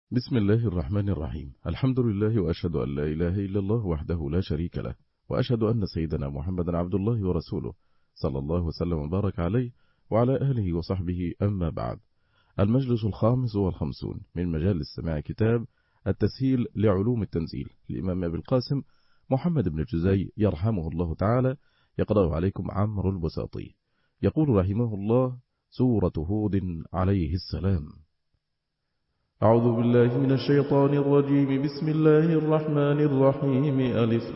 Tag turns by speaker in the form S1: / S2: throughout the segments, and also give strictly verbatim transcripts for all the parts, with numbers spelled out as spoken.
S1: بسم الله الرحمن الرحيم. الحمد لله وأشهد أن لا إله إلا الله وحده لا شريك له، وأشهد أن سيدنا محمدا عبد الله ورسوله صلى الله وسلم وبارك عليه وعلى أهله وصحبه. أما بعد، المجلس الخامس والخمسون من مجالس سماع كتاب التسهيل لعلوم التنزيل للإمام أبي القاسم محمد بن الجزي يرحمه الله تعالى، يقرأ عليكم عمرو البساطي. يقول رحمه الله: سورة هود عليه السلام. أعوذ بالله من الشيطان الرجيم. بسم الله الرحمن الرحيم. ألف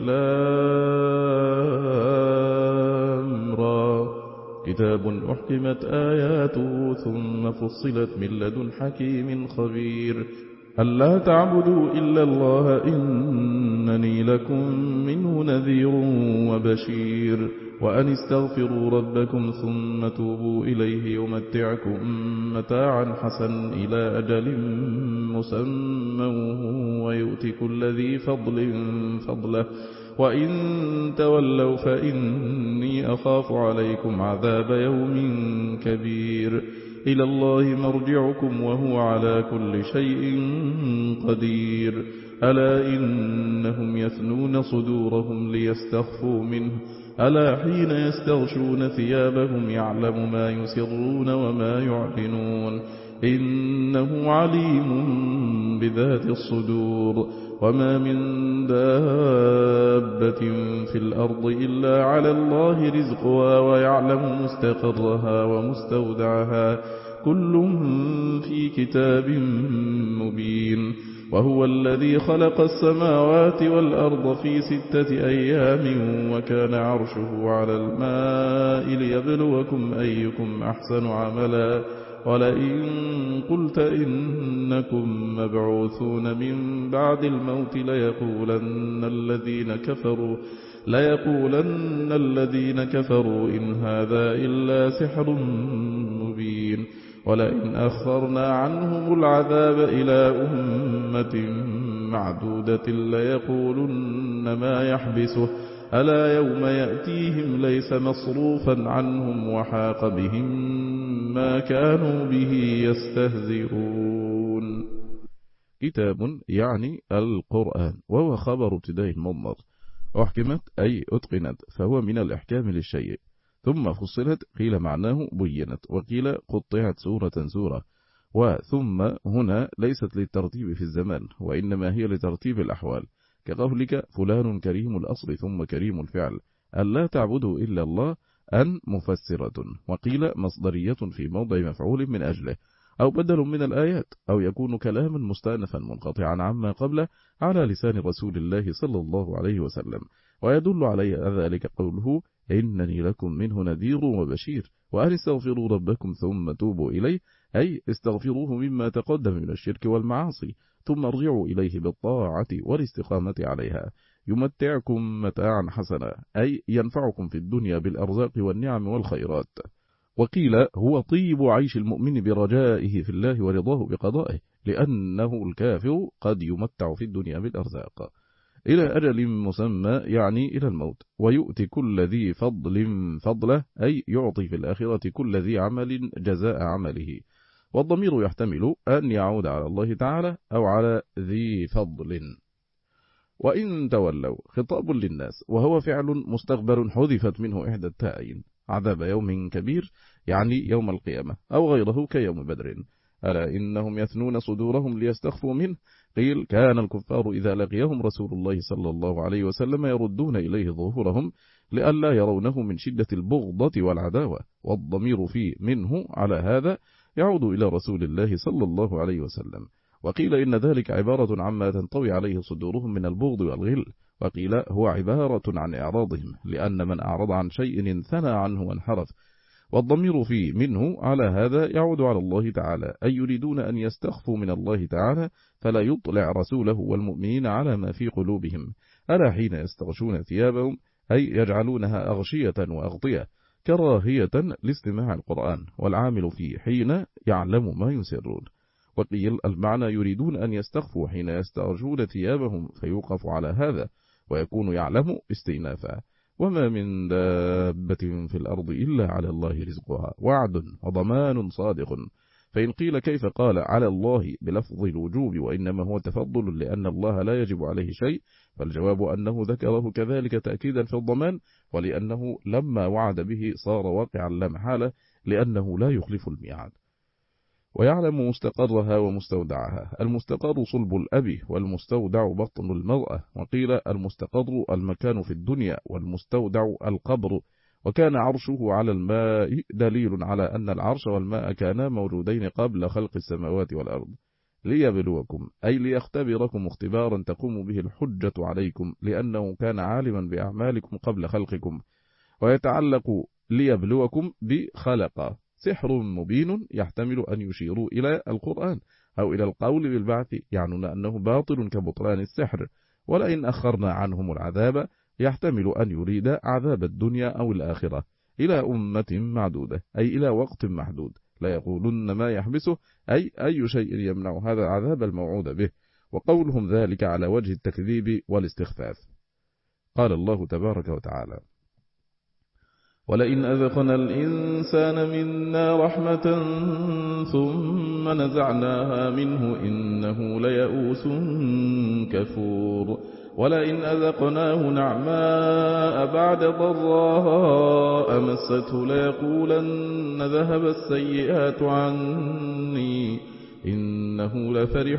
S1: لام را، كتاب أحكمت آياته ثم فصلت من لدن حكيم خبير. ألا تعبدوا إلا الله إنني لكم منه نذير وبشير. وأن استغفروا ربكم ثم توبوا إليه يمتعكم متاعا حسنا إلى أجل مسمى ويؤتي كل ذي فضل فضله. وإن تولوا فإني أخاف عليكم عذاب يوم كبير. إلى الله مرجعكم وهو على كل شيء قدير. ألا إنهم يثنون صدورهم ليستخفوا منه، ألا حين يستغشون ثيابهم يعلم ما يسرون وما يعلنون، إنه عليم بذات الصدور. وما من دابة في الأرض إلا على الله رزقها ويعلم مستقرها ومستودعها، كل في كتاب مبين. وهو الذي خلق السماوات والأرض في ستة أيام وكان عرشه على الماء ليبلوكم أيكم أحسن عملا. ولئن قلت إنكم مبعوثون من بعد الموت ليقولن الذين كفروا ليقولن الذين كفروا إن هذا إلا سحر مبين. ولئن أخرنا عنهم العذاب إلى أمة معدودة ليقولن ما يحبسه، ألا يوم يأتيهم ليس مصروفا عنهم وحاق بهم ما كانوا به يستهزئون. كتاب يعني القرآن، وهو خبر ابتداء مضمر. أحكمت أي أتقنت، فهو من الإحكام للشيء. ثم فصلت قيل معناه بينت، وقيل قطعت سورة سورة. وثم هنا ليست للترتيب في الزمان، وإنما هي لترتيب الأحوال، كقولك فلان كريم الأصل ثم كريم الفعل. ألا تعبدوا إلا الله أن مفسرة، وقيل مصدرية في موضع مفعول من أجله، أو بدل من الآيات، أو يكون كلاما مستأنفا منقطعا عما قبله على لسان رسول الله صلى الله عليه وسلم. ويدل عليه ذلك قوله: إنني لكم منه نذير وبشير. وأن استغفروا ربكم ثم توبوا إليه، أي استغفروه مما تقدم من الشرك والمعاصي، ثم ارجعوا إليه بالطاعة والاستقامة عليها. يمتعكم متاعا حسنا، أي ينفعكم في الدنيا بالأرزاق والنعم والخيرات. وقيل هو طيب عيش المؤمن برجائه في الله ورضاه بقضائه، لأنه الكافر قد يمتع في الدنيا بالأرزاق إلى أجل مسمى، يعني إلى الموت. ويؤتي كل ذي فضل فضله، أي يعطي في الآخرة كل ذي عمل جزاء عمله. والضمير يحتمل أن يعود على الله تعالى أو على ذي فضل. وإن تولوا خطاب للناس، وهو فعل مستقبل حذفت منه إحدى التائين. عذاب يوم كبير يعني يوم القيامة، أو غيره كيوم بدر. ألا إنهم يثنون صدورهم ليستخفوا منه، قيل كان الكفار إذا لقيهم رسول الله صلى الله عليه وسلم يردون إليه ظهورهم لئلا يرونه من شدة البغضة والعداوة. والضمير في منه على هذا يعود إلى رسول الله صلى الله عليه وسلم. وقيل إن ذلك عبارة عما تنطوي عليه صدورهم من البغض والغل، وقيل هو عبارة عن إعراضهم، لأن من أعرض عن شيء انثنى عنه وانحرف. والضمير في منه على هذا يعود على الله تعالى، أي يريدون أن يستخفوا من الله تعالى فلا يطلع رسوله والمؤمنين على ما في قلوبهم. ألا حين يستغشون ثيابهم، أي يجعلونها أغشية وأغطية كراهية لاستماع القرآن، والعامل في حين يعلم ما يسرون. وقيل المعنى يريدون أن يستخفوا حين يستغشون ثيابهم، فيوقف على هذا ويكون يعلم استئنافا. وما من دابة في الأرض إلا على الله رزقها، وعد وضمان صادق. فإن قيل كيف قال على الله بلفظ الوجوب وإنما هو تفضل لأن الله لا يجب عليه شيء، فالجواب أنه ذكره كذلك تأكيدا في الضمان، ولأنه لما وعد به صار واقعا لا محالة لأنه لا يخلف الميعاد. ويعلم مستقرها ومستودعها. المستقر صلب الأب، والمستودع بطن المرأة. وقيل المستقر المكان في الدنيا، والمستودع القبر. وكان عرشه على الماء دليل على أن العرش والماء كانا موجودين قبل خلق السماوات والأرض. ليبلوكم أي ليختبركم اختبارا تقوم به الحجة عليكم، لأنه كان عالما بأعمالكم قبل خلقكم. ويتعلق ليبلوكم بخلق سحر مبين يحتمل أن يشيروا إلى القرآن أو إلى القول بالبعث، يعنون أنه باطل كبطلان السحر. ولئن أخرنا عنهم العذاب يحتمل أن يريد عذاب الدنيا أو الآخرة إلى أمة معدودة، أي إلى وقت محدود. لا يقولون ما يحبسه، أي أي شيء يمنع هذا العذاب الموعود به، وقولهم ذلك على وجه التكذيب والاستخفاف. قال الله تبارك وتعالى: ولئن أذقنا الإنسان منا رحمة ثم نزعناها منه إنه ليئوس كفور. ولئن أذقناه نعماء بعد ضراء مسته ليقولن ذهب السيئات عني إنه لفرح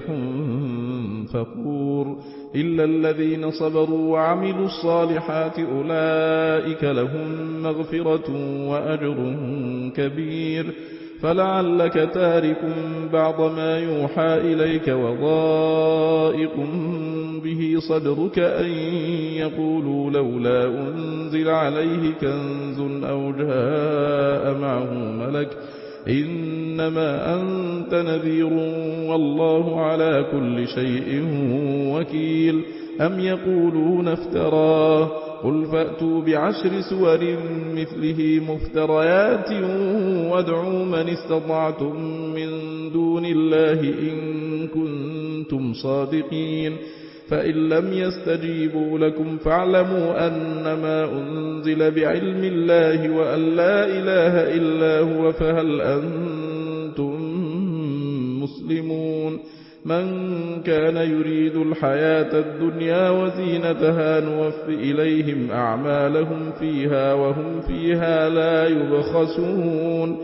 S1: فخور. إلا الذين صبروا وعملوا الصالحات أولئك لهم مغفرة وأجر كبير. فلعلك تارك بعض ما يوحى إليك وضائق به صدرك أن يقولوا لولا أنزل عليه كنز أو جاء معه ملك إنما أنت نذير والله على كل شيء وكيل. أم يقولون افتراه قل فأتوا بعشر سور مثله مفتريات وادعوا من استطعتم من دون الله إن كنتم صادقين. فإن لم يستجيبوا لكم فاعلموا أنما أنزل بعلم الله وأن لا إله إلا هو فهل أنتم مسلمون. من كان يريد الحياة الدنيا وزينتها نوفي إليهم أعمالهم فيها وهم فيها لا يبخسون.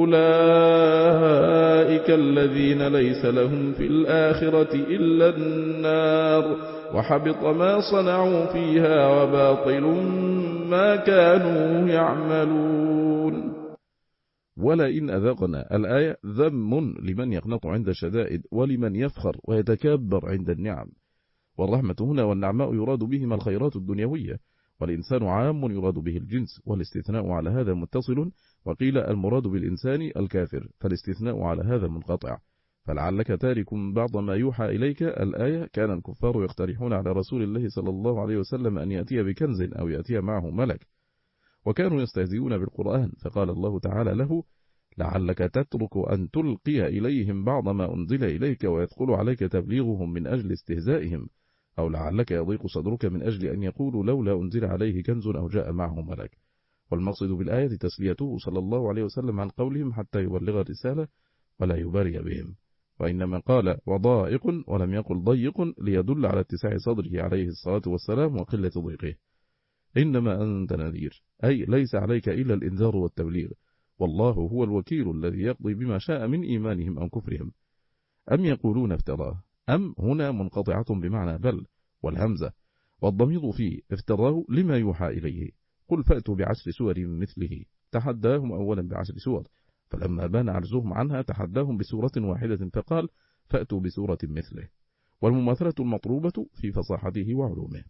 S1: أولئك الذين ليس لهم في الآخرة إلا النار وحبط ما صنعوا فيها وباطل ما كانوا يعملون. ولئن أذقنا الآية ذم لمن يقنط عند الشدائد ولمن يفخر ويتكبر عند النعم. والرحمة هنا والنعماء يراد بهما الخيرات الدنيوية، والإنسان عام يراد به الجنس، والاستثناء على هذا متصل. وقيل المراد بالإنسان الكافر، فالاستثناء على هذا منقطع. فلعلك تارك بعض ما يوحى إليك الآية. كان الكفار يقترحون على رسول الله صلى الله عليه وسلم أن يأتي بكنز أو يأتي معه ملك، وكانوا يستهزئون بالقرآن، فقال الله تعالى له: لعلك تترك أن تلقي إليهم بعض ما أنزل إليك ويثقل عليك تبليغهم من أجل استهزائهم، أو لعلك يضيق صدرك من أجل أن يقولوا لولا أنزل عليه كنز أو جاء معه ملك. والمقصد بالآية تسليته صلى الله عليه وسلم عن قولهم حتى يبلغ الرسالة ولا يباري بهم، وإنما قال وضائق ولم يقل ضيق ليدل على اتساع صدره عليه الصلاة والسلام وقلة ضيقه. إنما أنت نذير، أي ليس عليك إلا الإنذار والتبليغ، والله هو الوكيل الذي يقضي بما شاء من إيمانهم أو كفرهم. أم يقولون افتراه، أم هنا منقطعة بمعنى بل والهمزة، والضمير فيه افتراه لما يوحى إليه. قل فأتوا بعشر سور مثله، تحداهم أولا بعشر سور، فلما بان عجزهم عنها تحداهم بسورة واحدة فقال فأتوا بسورة مثله. والمماثلة المطلوبة في فصاحته وعلومه.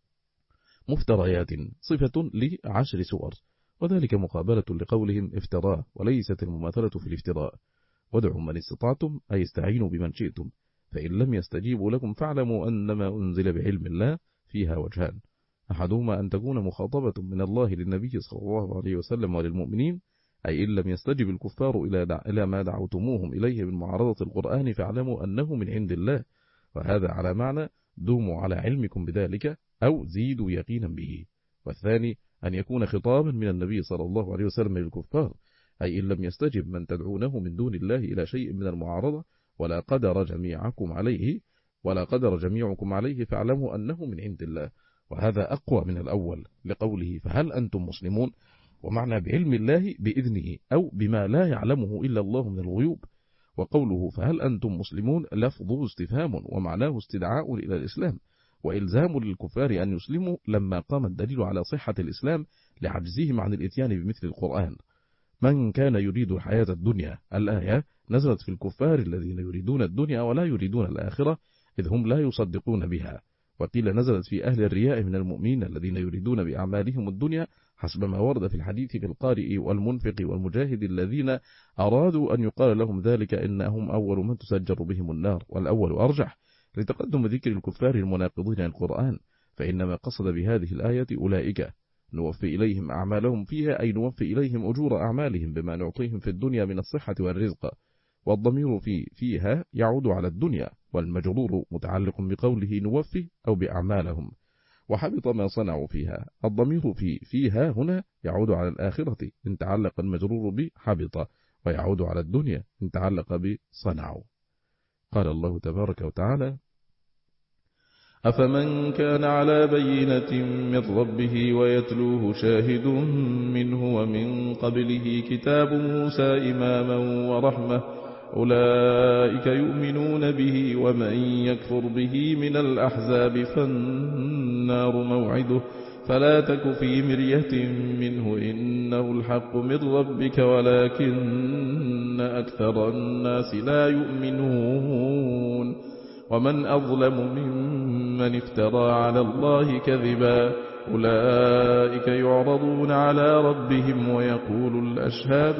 S1: مفتريات صفة لعشر سور، وذلك مقابلة لقولهم افتراه، وليست المماثلة في الافتراء. وادعوا من استطعتم أي استعينوا بمن شئتم، فإن لم يستجيبوا لكم فاعلموا أنما أنزل بعلم الله فيها وجهان، أحدهما أن تكون مخاطبة من الله للنبي صلى الله عليه وسلم وللمؤمنين، أي إن لم يستجب الكفار إلى ما دعوتموهم إليه من معارضة القرآن فاعلموا أنه من عند الله، وهذا على معنى دوموا على علمكم بذلك أو زيدوا يقينا به. والثاني أن يكون خطابا من النبي صلى الله عليه وسلم للكفار، أي إن لم يستجب من تدعونه من دون الله إلى شيء من المعارضة ولا قدر جميعكم عليه ولا قدر جميعكم عليه فاعلموا أنه من عند الله. وهذا أقوى من الأول لقوله فهل أنتم مسلمون، ومعنى بعلم الله بإذنه أو بما لا يعلمه إلا الله من الغيوب. وقوله فهل أنتم مسلمون لفظ استفهام ومعناه استدعاء إلى الإسلام وإلزام للكفار أن يسلموا لما قام الدليل على صحة الإسلام لعجزهم عن الإتيان بمثل القرآن. من كان يريد الحياة الدنيا الآية نزلت في الكفار الذين يريدون الدنيا ولا يريدون الآخرة إذ هم لا يصدقون بها. وقيل نزلت في أهل الرياء من المؤمنين الذين يريدون بأعمالهم الدنيا حسب ما ورد في الحديث بالقارئ والمنفق والمجاهد الذين أرادوا أن يقال لهم ذلك إنهم أول من تسجر بهم النار، والأول أرجح لتقدم ذكر الكفار المناقضين القرآن، فإنما قصد بهذه الآية أولئك نوفي إليهم أعمالهم فيها أي نوفي إليهم أجور أعمالهم بما نعطيهم في الدنيا من الصحة والرزق. والضمير في فيها يعود على الدنيا والمجرور متعلق بقوله نوفي أو بأعمالهم. وحبط ما صنعوا فيها. الضمير في فيها هنا يعود على الآخرة إن تعلق المجرور بحبط، ويعود على الدنيا إن تعلق بصنعوا. قال الله تبارك وتعالى أفمن كان على بينة من ربه ويتلوه شاهد منه ومن قبله كتاب موسى إماما ورحمة أولئك يؤمنون به ومن يكفر به من الأحزاب فالنار موعده فلا تك في مرية منه إنه الحق من ربك ولكن أكثر الناس لا يؤمنون. ومن أظلم ممن افترى على الله كذبا أولئك يعرضون على ربهم ويقول الأشهاد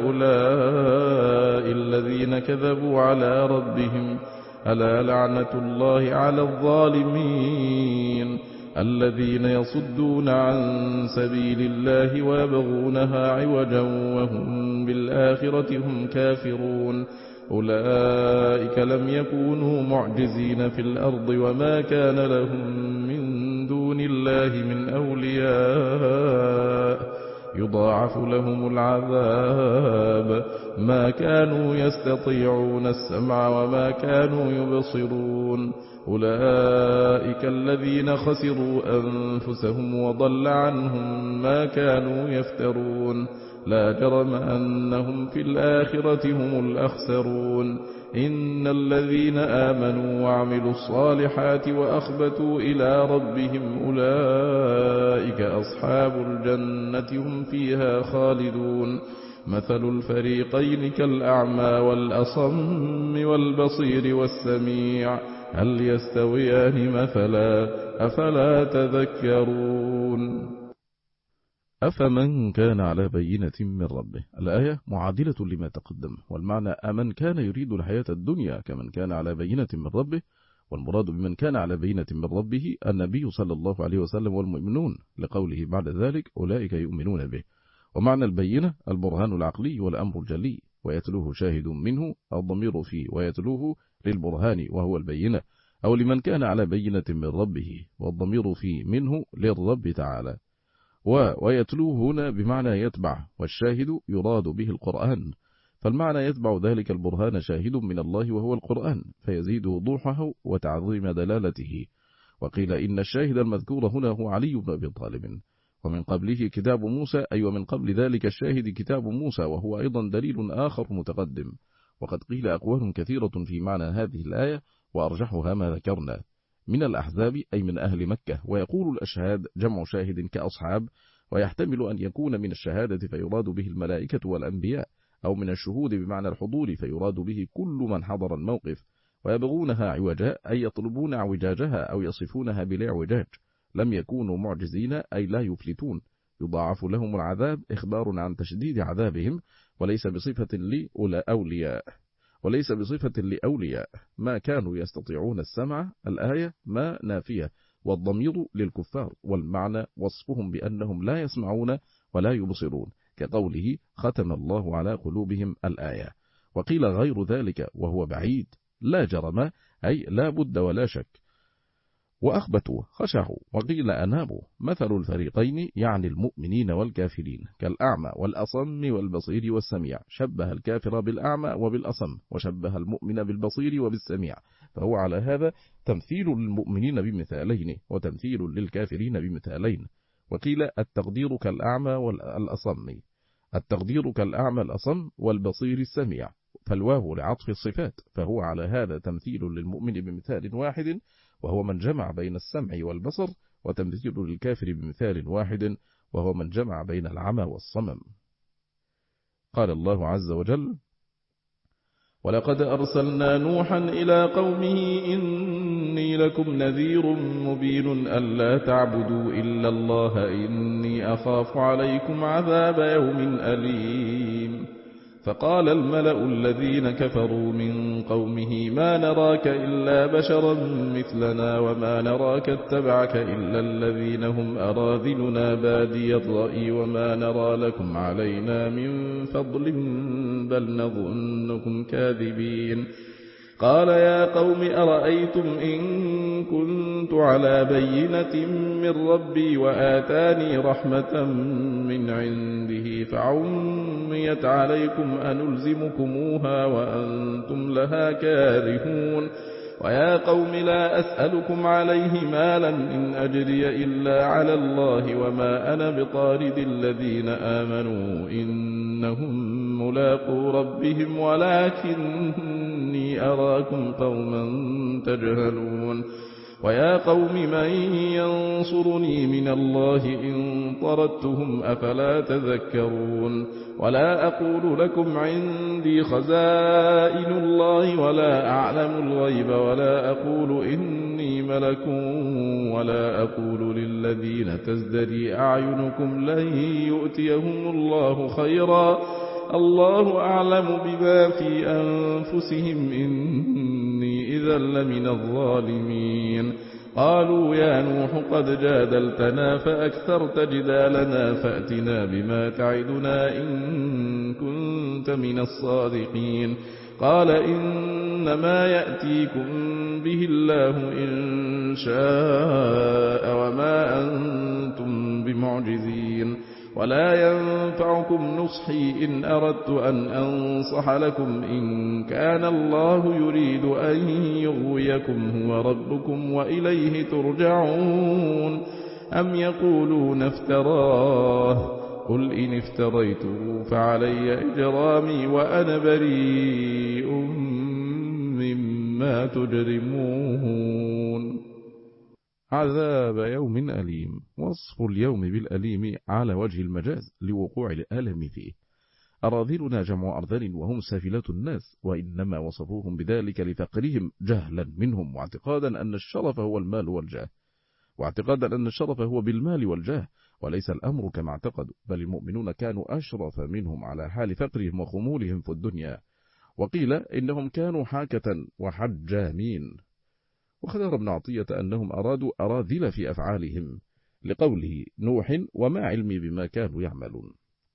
S1: هؤلاء الذين كذبوا على ربهم ألا لعنة الله على الظالمين الذين يصدون عن سبيل الله ويبغونها عوجا وهم بالآخرة هم كافرون أولئك لم يكونوا معجزين في الأرض وما كان لهم من دون الله من أولياء يضاعف لهم العذاب ما كانوا يستطيعون السمع وما كانوا يبصرون أولئك الذين خسروا أنفسهم وضل عنهم ما كانوا يفترون لا جرم أنهم في الآخرة هم الأخسرون إن الذين آمنوا وعملوا الصالحات وأخبتوا إلى ربهم أولئك أصحاب الجنة هم فيها خالدون مثل الفريقين كالأعمى والأصم والبصير والسميع هل يستويان مثلا أفلا تذكرون. أفمن كان على بينة من ربه الآية معادلة لما تقدم، والمعنى أمن كان يريد الحياة الدنيا كمن كان على بينة من ربه، والمراد بمن كان على بينة من ربه النبي صلى الله عليه وسلم والمؤمنون لقوله بعد ذلك أولئك يؤمنون به. ومعنى البينة البرهان العقلي والأمر الجلي ويتلوه شاهد منه الضمير فيه ويتلوه للبرهان وهو البينة أو لمن كان على بينة من ربه والضمير فيه منه للرب تعالى. ويتلوه هنا بمعنى يتبع والشاهد يراد به القرآن، فالمعنى يتبع ذلك البرهان شاهد من الله وهو القرآن فيزيد وضوحه وتعظيم دلالته. وقيل إن الشاهد المذكور هنا هو علي بن أبي طالب ومن قبله كتاب موسى أي ومن قبل ذلك الشاهد كتاب موسى وهو أيضا دليل آخر متقدم. وقد قيل أقوال كثيرة في معنى هذه الآية وأرجحها ما ذكرنا من الأحزاب أي من أهل مكة. ويقول الأشهاد جمع شاهد كأصحاب، ويحتمل أن يكون من الشهادة فيراد به الملائكة والأنبياء أو من الشهود بمعنى الحضور فيراد به كل من حضر الموقف. ويبغونها عوجا أي يطلبون اعوجاجها أو يصفونها بلا اعوجاج لم يكونوا معجزين أي لا يفلتون يضاعف لهم العذاب إخبار عن تشديد عذابهم وليس بصفة لأولياء وليس بصفة لأولياء ما كانوا يستطيعون السمع الآية ما نافية والضمير للكفار والمعنى وصفهم بأنهم لا يسمعون ولا يبصرون كقوله ختم الله على قلوبهم الآية. وقيل غير ذلك وهو بعيد لا جرم أي لا بد ولا شك. وأخبتوا خشعوا وقيل أنابوا. مثل الفريقين يعني المؤمنين والكافرين كالأعمى والأصم والبصير والسميع، شبه الكافر بالأعمى وبالأصم، وشبه المؤمن بالبصير وبالسميع، فهو على هذا تمثيل للمؤمنين بمثالين وتمثيل للكافرين بمثالين. وقيل التقدير كالأعمى والأصم، التقدير كالأعمى الأصم والبصير السميع، فالواو لعطف الصفات، فهو على هذا تمثيل للمؤمن بمثال واحد وهو من جمع بين السمع والبصر، وتمثيل للكافر بمثال واحد وهو من جمع بين العمى والصمم. قال الله عز وجل: ولقد أرسلنا نوحا إلى قومه إني لكم نذير مبين ألا تعبدوا إلا الله إني أخاف عليكم عذاب يوم أليم. فقال الملأ الذين كفروا من قومه ما نراك إلا بشرا مثلنا وما نراك اتبعك إلا الذين هم أراذلنا بادي الرأي وما نرى لكم علينا من فضل بل نظنكم كاذبين. قال يا قوم أرأيتم إن كنت على بينة من ربي وآتاني رحمة من عنده فعميت عليكم أنلزمكموها وأنتم لها كارهون. ويا قوم لا أسألكم عليه مالا إن أجري إلا على الله وما أنا بطارد الذين آمنوا إنهم ملاقو ربهم ولكني أراكم قوما تجهلون. ويا قوم من ينصرني من الله إن طردتهم أفلا تذكرون. ولا أقول لكم عندي خزائن الله ولا أعلم الغيب ولا أقول إني ملك ولا أقول للذين تزدري أعينكم لن يؤتيهم الله خيرا الله أعلم بما في أنفسهم إني إذا لمن الظالمين. قالوا يا نوح قد جادلتنا فأكثرت جدالنا فأتنا بما تعدنا إن كنت من الصادقين. قال إنما يأتيكم به الله إن شاء وما أنتم بمعجزين. ولا ينفعكم نصحي إن أردت أن أنصح لكم إن كان الله يريد أن يغويكم هو ربكم وإليه ترجعون. أم يقولون افتراه قل إن افتريته فعلي إجرامي وأنا بريء مما تجرمون. عذاب يوم أليم. وصف اليوم بالأليم على وجه المجاز لوقوع الألم فيه. أراذلنا جمع أرذل وهم سافلة الناس، وإنما وصفوهم بذلك لفقرهم جهلا منهم واعتقادا أن الشرف هو المال والجاه، واعتقادا أن الشرف هو بالمال والجاه، وليس الأمر كما اعتقدوا، بل المؤمنون كانوا أشرف منهم على حال فقرهم وخمولهم في الدنيا. وقيل إنهم كانوا حاكة وحجامين. واختار ابن عطية أنهم أرادوا أراذل في أفعالهم لقوله نوح وما علمي بما كانوا يعملون.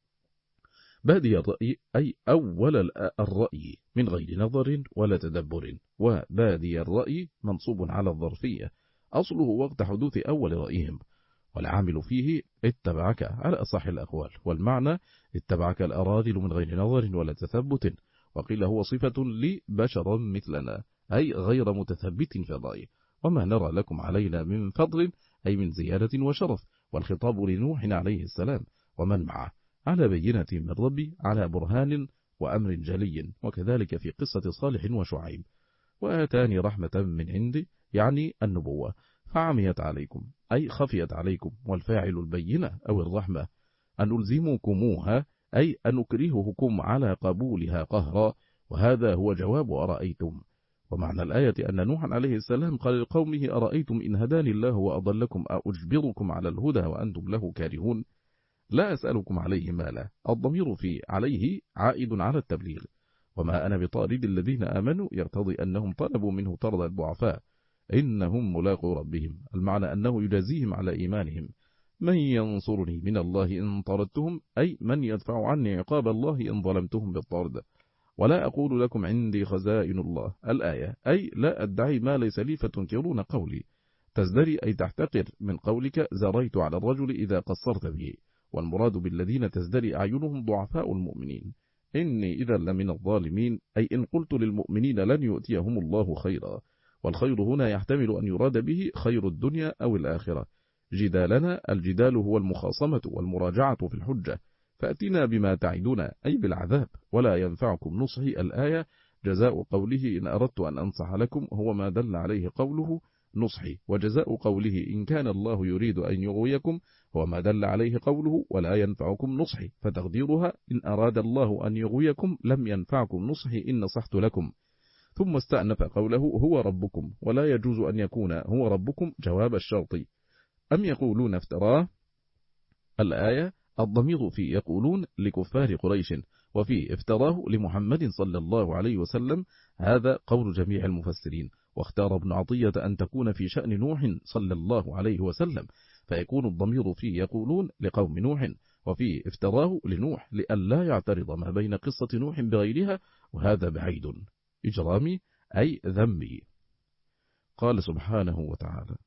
S1: بادي الرأي أي أول الرأي من غير نظر ولا تدبر، وبادي الرأي منصوب على الظرفية أصله وقت حدوث أول رأيهم، والعامل فيه اتبعك على أصح الأقوال، والمعنى اتبعك الأراذل من غير نظر ولا تثبت. وقيل هو صفة لبشر مثلنا أي غير متثبت في الرأي. وما نرى لكم علينا من فضل أي من زيادة وشرف، والخطاب لنوح عليه السلام ومن معه على بينة من ربي على برهان وأمر جلي. وكذلك في قصة صالح وشعيب. وآتاني رحمة من عندي يعني النبوة فعميت عليكم أي خفيت عليكم، والفاعل البينة أو الرحمة. أن ألزمكموها أي أن نكرهكم على قبولها قهرا، وهذا هو جواب أرأيتم. ومعنى الآية أن نوحا عليه السلام قال لقومه أرأيتم إن هداني الله وأضلكم أجبركم على الهدى وأنتم له كارهون. لا أسألكم عليه مالا، الضمير في عليه عائد على التبليغ. وما أنا بطارد الذين آمنوا يقتضي أنهم طلبوا منه طرد الضعفاء إنهم ملاقوا ربهم، المعنى أنه يجازيهم على إيمانهم. من ينصرني من الله إن طردتهم أي من يدفع عني عقاب الله إن ظلمتهم بالطرد. ولا أقول لكم عندي خزائن الله الآية أي لا أدعي ما ليس لي فتنكرون قولي. تزدري أي تحتقر من قولك زريت على الرجل إذا قصرت به، والمراد بالذين تزدري أعينهم ضعفاء المؤمنين. إني إذا لمن الظالمين، أي إن قلت للمؤمنين لن يؤتيهم الله خيرا، والخير هنا يحتمل أن يراد به خير الدنيا أو الآخرة. جدالنا، الجدال هو المخاصمة والمراجعة في الحجة، فأتنا بما تعدنا أي بالعذاب، ولا ينفعكم نصحي. الآية جزاء قوله إن أردت أن أنصح لكم هو ما دل عليه قوله نصحي، وجزاء قوله إن كان الله يريد أن يغويكم هو ما دل عليه قوله ولا ينفعكم نصحي، فتقديرها إن أراد الله أن يغويكم لم ينفعكم نصحي إن نصحت لكم. ثم استأنف قوله هو ربكم، ولا يجوز أن يكون هو ربكم جواب الشرط. أم يقولون افتراه؟ الآية الضمير في يقولون لكفار قريش، وفي افتراه لمحمد صلى الله عليه وسلم، هذا قول جميع المفسرين، واختار ابن عطية أن تكون في شأن نوح صلى الله عليه وسلم، فيكون الضمير في يقولون لقوم نوح، وفي افتراه لنوح لئلا يعترض ما بين قصة نوح بغيرها، وهذا بعيد إجرامي أي ذنبي. قال سبحانه وتعالى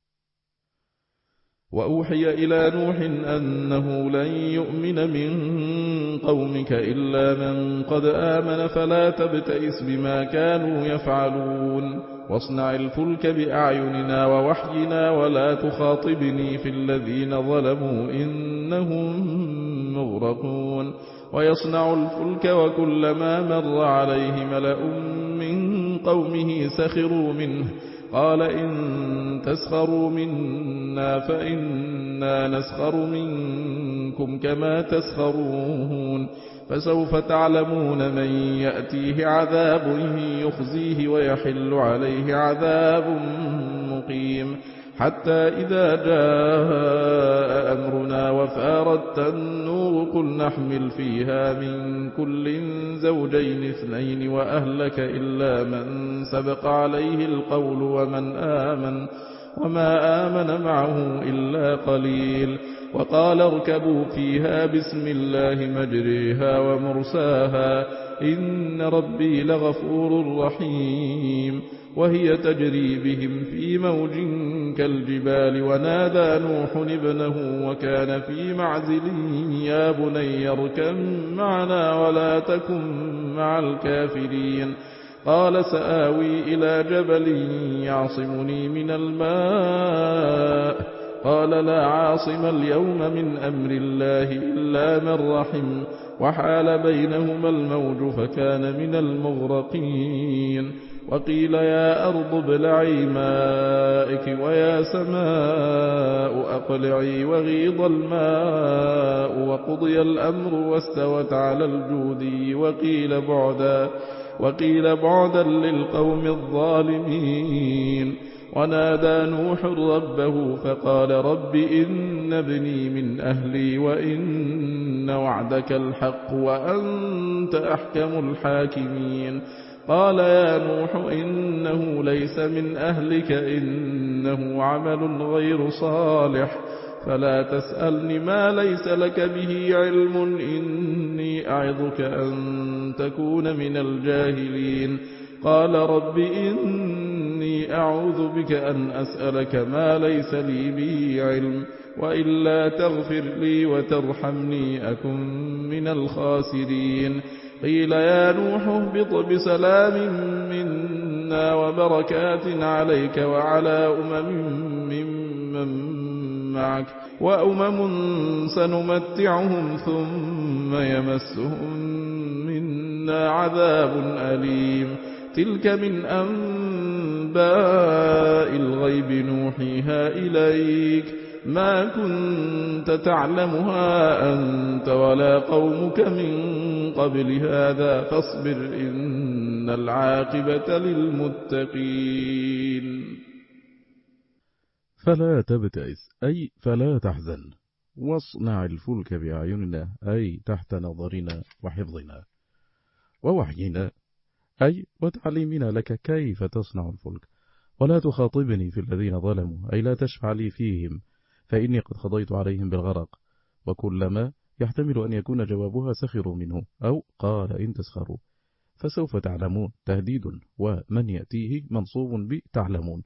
S2: وأوحي إلى نوح أنه لن يؤمن من قومك إلا من قد آمن فلا تبتئس بما كانوا يفعلون واصنع الفلك بأعيننا ووحينا ولا تخاطبني في الذين ظلموا إنهم مغرقون ويصنع الفلك وكلما مر عليه ملأ من قومه سخروا منه قال إن تسخروا منا فإنا نسخر منكم كما تسخرون فسوف تعلمون من يأتيه عذاب يخزيه ويحل عليه عذاب مقيم حتى إذا جاء أمرنا وفارت النور قل نحمل فيها من كل زوجين اثنين وأهلك إلا من سبق عليه القول ومن آمن وما آمن معه إلا قليل وقال اركبوا فيها بسم الله مجريها ومرساها إن ربي لغفور رحيم وهي تجري بهم في موج كالجبال ونادى نوح ابنه وكان في معزل يا بني اركب معنا ولا تكن مع الكافرين قال سآوي إلى جبل يعصمني من الماء قال لا عاصم اليوم من أمر الله إلا من رحم وحال بينهما الموج فكان من المغرقين وقيل يا أرض ابلعي ماءك ويا سماء أقلعي وغيض الماء وقضي الأمر واستوت على الجودي وقيل بعدا وقيل بعدا للقوم الظالمين ونادى نوح ربه فقال رب إن ابني من أهلي وإن وعدك الحق وأنت أحكم الحاكمين قال يا نوح إنه ليس من أهلك إنه عمل غير صالح فلا تسألني ما ليس لك به علم إني أعظك أن تكون من الجاهلين قال رب إني أعوذ بك أن أسألك ما ليس لي به علم وإلا تغفر لي وترحمني أكن من الخاسرين قيل يا نوح اهبط بسلام منا وبركات عليك وعلى أمم ممن معك وأمم سنمتعهم ثم يمسهم منا عذاب أليم تلك من أنباء الغيب نوحيها إليك ما كنت تعلمها أنت ولا قومك من قبل هذا فاصبر إن العاقبة للمتقين
S1: فلا تبتئس أي فلا تحزن واصنع الفلك بأعيننا أي تحت نظرنا وحفظنا ووحينا أي وتعليمنا لك كيف تصنع الفلك ولا تخاطبني في الذين ظلموا أي لا تشفع لي فيهم فإني قد خضيت عليهم بالغرق وكلما يحتمل أن يكون جوابها سخروا منه أو قال إن تسخروا فسوف تعلمون تهديد ومن يأتيه منصوب بتعلمون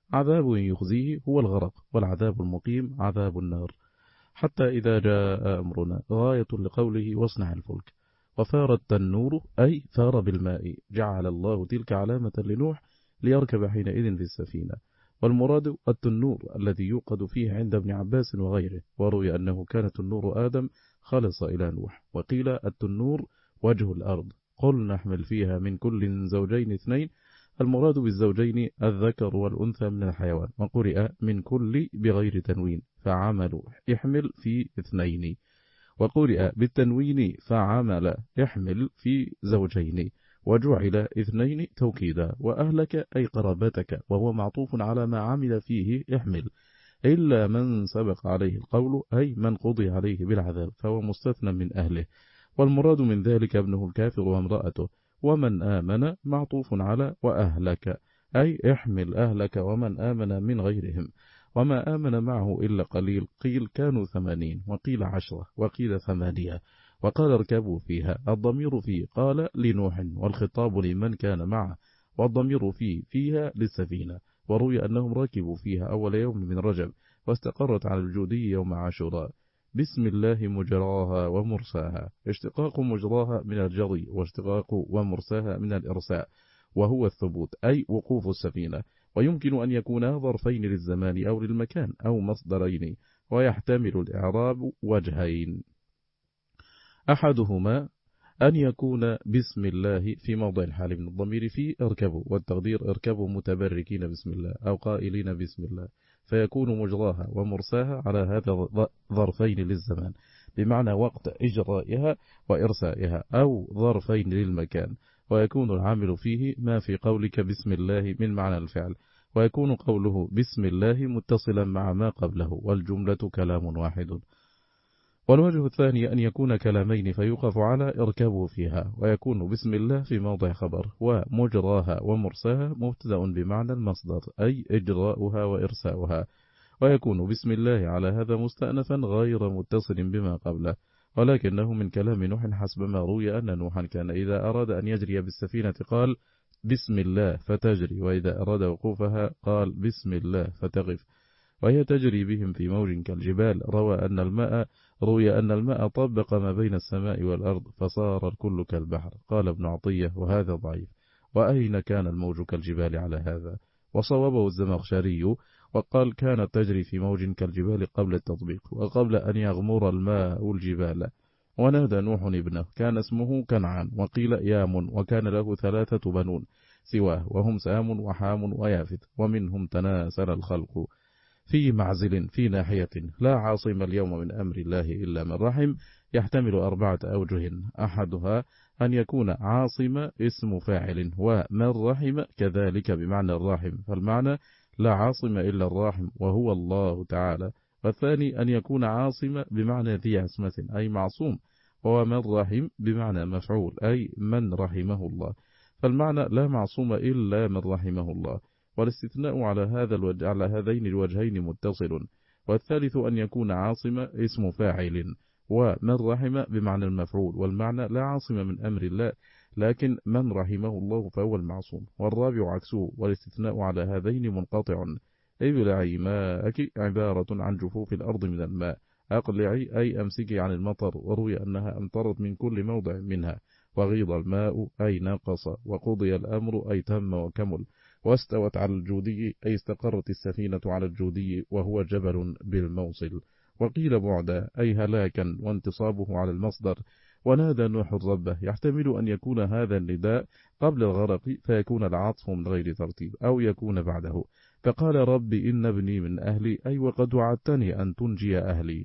S1: عذاب يخزيه هو الغرق، والعذاب المقيم عذاب النار. حتى إذا جاء أمرنا غاية لقوله واصنع الفلك، وثار التنور أي ثار بالماء، جعل الله تلك علامة لنوح ليركب حينئذ في السفينة. والمراد التنور الذي يوقد فيه عند ابن عباس وغيره، وروي أنه كان تنور آدم خلص إلى نوح. وقيل التنور وجه الأرض. قل نحمل فيها من كل زوجين اثنين، المراد بالزوجين الذكر والأنثى من الحيوان. وقرئ من كل بغير تنوين فعمل احمل في اثنين، وقرئ بالتنوين فعمل احمل في زوجين، وجعل اثنين توكيدا. وأهلك أي قرابتك، وهو معطوف على ما عمل فيه احمل، إلا من سبق عليه القول أي من قضي عليه بالعذاب، فهو مستثنى من أهله. والمراد من ذلك ابنه الكافر وامرأته. ومن آمن معطوف على وأهلك أي احمل أهلك ومن آمن من غيرهم، وما آمن معه إلا قليل. قيل كانوا ثمانين، وقيل عشرة، وقيل ثمانية. وقال اركبوا فيها، الضمير فيه قال لنوح، والخطاب لمن كان معه، والضمير فيه فيها للسفينة. وروي أنهم ركبوا فيها أول يوم من رجب، واستقرت على الجودي يوم عاشوراء. بسم الله مجراها ومرساها، اشتقاق مجراها من الجري، واشتقاق ومرساها من الإرساء، وهو الثبوت أي وقوف السفينة. ويمكن أن يكون ظرفين للزمان أو للمكان أو مصدرين، ويحتمل الإعراب وجهين. أحدهما أن يكون بسم الله في موضع الحال من الضمير في اركبوا، والتقدير اركبوا متبركين بسم الله أو قائلين بسم الله، فيكون مجراها ومرساها على هذا ظرفين للزمان بمعنى وقت إجرائها وإرسائها، أو ظرفين للمكان، ويكون العامل فيه ما في قولك بسم الله من معنى الفعل، ويكون قوله بسم الله متصلا مع ما قبله، والجملة كلام واحد. والوجه الثاني أن يكون كلامين فيوقف على اركبوا فيها، ويكون بسم الله في موضع خبر، ومجراها ومرساها مبتدأ بمعنى المصدر أي إجراؤها وإرساؤها، ويكون بسم الله على هذا مستأنفا غير متصل بما قبله، ولكنه من كلام نوح حسب ما روي أن نوحا كان إذا أراد أن يجري بالسفينة قال بسم الله فتجري، وإذا أراد وقوفها قال بسم الله فتغف، وهي تجري بهم في موج كالجبال. روى أن الماء روي أن الماء طبق ما بين السماء والأرض فصار الكل كالبحر. قال ابن عطية وهذا ضعيف، وأين كان الموج كالجبال على هذا؟ وصوبه الزمخشري وقال كانت تجري في موج كالجبال قبل التطبيق، وقبل أن يغمر الماء الجبال. ونادى نوح ابنه كان اسمه كنعان، وقيل يام، وكان له ثلاثة بنون سواه، وهم سام وحام ويافث، ومنهم تناسل الخلق في معزل في ناحية. لا عاصم اليوم من أمر الله إلا من رحم، يحتمل أربعة أوجه. أحدها أن يكون عاصم اسم فاعل، ومن رحم كذلك بمعنى الراحم، فالمعنى لا عاصم إلا الراحم وهو الله تعالى. والثاني أن يكون عاصم بمعنى ذي عصمة أي معصوم، ومن رحم بمعنى مفعول أي من رحمه الله، فالمعنى لا معصوم إلا من رحمه الله. والاستثناء على هذا الوجه على هذين الوجهين متصل. والثالث أن يكون عاصم اسم فاعل، ومن رحم بمعنى المفعول، والمعنى لا عاصم من أمر الله لكن من رحمه الله فهو المعصوم. والرابع عكسه، والاستثناء على هذين منقطع. ابلعي ماءك عبارة عن جفوف الأرض من الماء، أقلعي أي أمسكي عن المطر، وروي أنها أمطرت من كل موضع منها. وغيض الماء أي نقص، وقضي الأمر أي تم وكمل. واستوت على الجودي أي استقرت السفينة على الجودي، وهو جبل بالموصل. وقيل بعدا أي هلاكا، وانتصابه على المصدر. ونادى نوح ربه، يحتمل أن يكون هذا النداء قبل الغرق فيكون العطف من غير ترتيب، أو يكون بعده، فقال رب إن ابني من أهلي أي وقد وعدتني أن تنجي أهلي.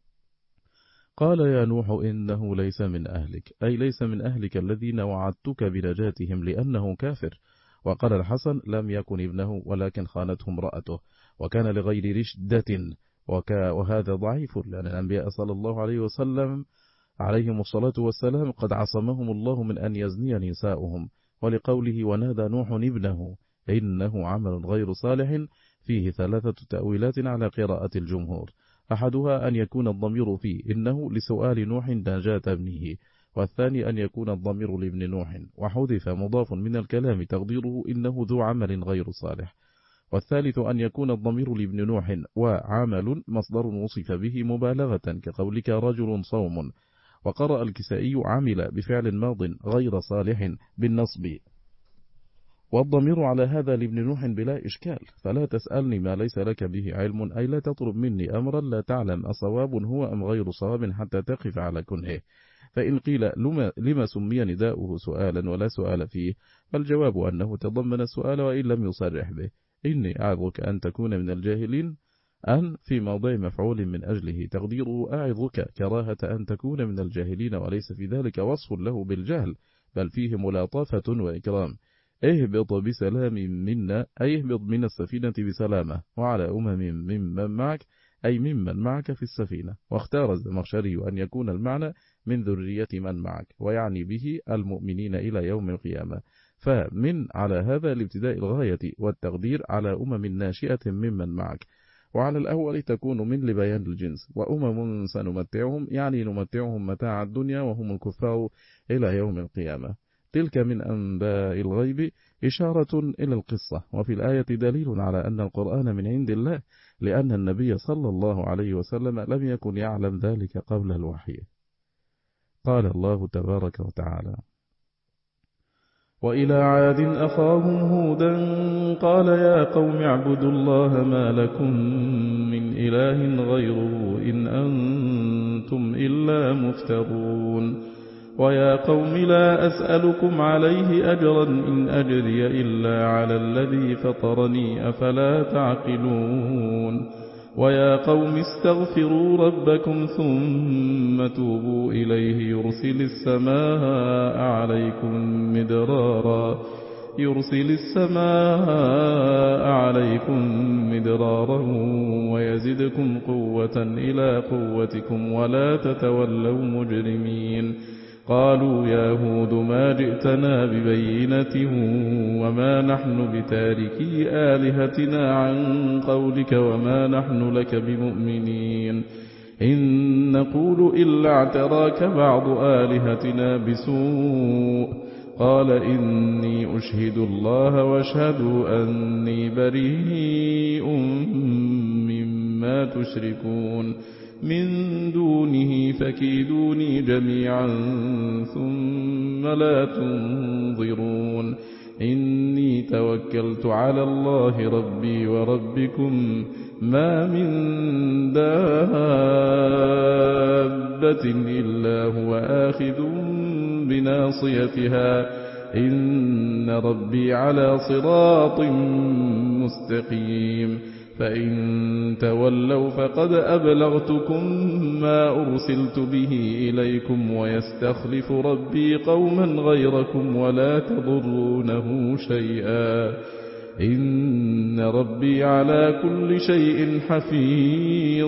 S1: قال يا نوح إنه ليس من أهلك أي ليس من أهلك الذين وعدتك بنجاتهم لأنه كافر. وقال الحسن لم يكن ابنه ولكن خانته امرأته، وكان لغير رشدة، وهذا ضعيف، لأن الأنبياء صلى الله عليه وسلم عليهم الصلاة والسلام قد عصمهم الله من أن يزني نساؤهم. ولقوله ونادى نوح ابنه إنه عمل غير صالح فيه ثلاثة تأويلات على قراءة الجمهور. أحدها أن يكون الضمير فيه إنه لسؤال نوح نجاة ابنه، والثاني أن يكون الضمير لابن نوح وحذف مضاف من الكلام تقديره إنه ذو عمل غير صالح. والثالث أن يكون الضمير لابن نوح وعمل مصدر وصف به مبالغة كقولك رجل صوم. وقرأ الكسائي عمل بفعل ماض غير صالح بالنصب. والضمير على هذا لابن نوح بلا إشكال، فلا تسألني ما ليس لك به علم، أي لا تطلب مني أمرا لا تعلم أصواب هو أم غير صواب حتى تقف على كنهه. فإن قيل لما سمي نداؤه سؤالا ولا سؤال فيه، فالجواب أنه تضمن السؤال وإن لم يصرح به. إني أعظك أن تكون من الجاهلين، أن في موضع مفعول من أجله تقديره أعظك كراهة أن تكون من الجاهلين، وليس في ذلك وصف له بالجهل، بل فيه ملاطفة وإكرام. اهبط بسلام منا، أي اهبط من السفينة بسلامة وعلى أمم ممن معك، أي ممن معك في السفينة. واختار الزمخشري أن يكون المعنى من ذرية من معك، ويعني به المؤمنين إلى يوم القيامة. فمن على هذا الابتداء الغاية، والتقدير على أمم ناشئة ممن معك. وعلى الأول تكون من لبيان الجنس، وأمم سنمتعهم يعني نمتعهم متاع الدنيا وهم الكفار إلى يوم القيامة. تلك من أنباء الغيب إشارة إلى القصة. وفي الآية دليل على أن القرآن من عند الله، لأن النبي صلى الله عليه وسلم لم يكن يعلم ذلك قبل الوحي. قال الله تبارك وتعالى:
S2: وإلى عاد أخاهم هودا قال يا قوم اعبدوا الله ما لكم من إله غيره إن أنتم إلا مفترون. ويا قوم لا أسألكم عليه أجرا إن أجري إلا على الذي فطرني أفلا تعقلون. ويا قوم استغفروا ربكم ثم توبوا إليه يرسل السماء عليكم مدرارا يرسل السماء عليكم مدرارا ويزدكم قوة إلى قوتكم ولا تتولوا مجرمين. قالوا يا هود ما جئتنا ببينة وما نحن بتاركي آلهتنا عن قولك وما نحن لك بمؤمنين إن نقول إلا اعتراك بعض آلهتنا بسوء. قال إني أشهد الله واشهدوا أني بريء مما تشركون من دونه فكيدوني جميعا ثم لا تنظرون. إني توكلت على الله ربي وربكم ما من دابة إلا هو آخذ بناصيتها إن ربي على صراط مستقيم. فإن تولوا فقد أبلغتكم ما أرسلت به إليكم ويستخلف ربي قوما غيركم ولا تضرونه شيئا إن ربي على كل شيء حفيظ.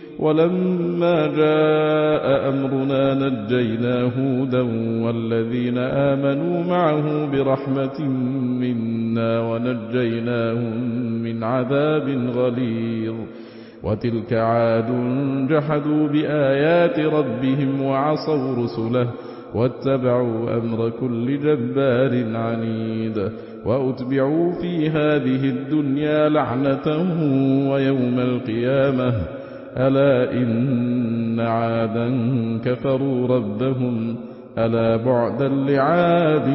S2: ولما جاء أمرنا نجينا هودا والذين آمنوا معه برحمة منا ونجيناهم من عذاب غليظ. وتلك عاد جحدوا بآيات ربهم وعصوا رسله واتبعوا أمر كل جبار عنيد. وأتبعوا في هذه الدنيا لعنة ويوم القيامة ألا إن عادا كفروا ربهم ألا بعدا لعاد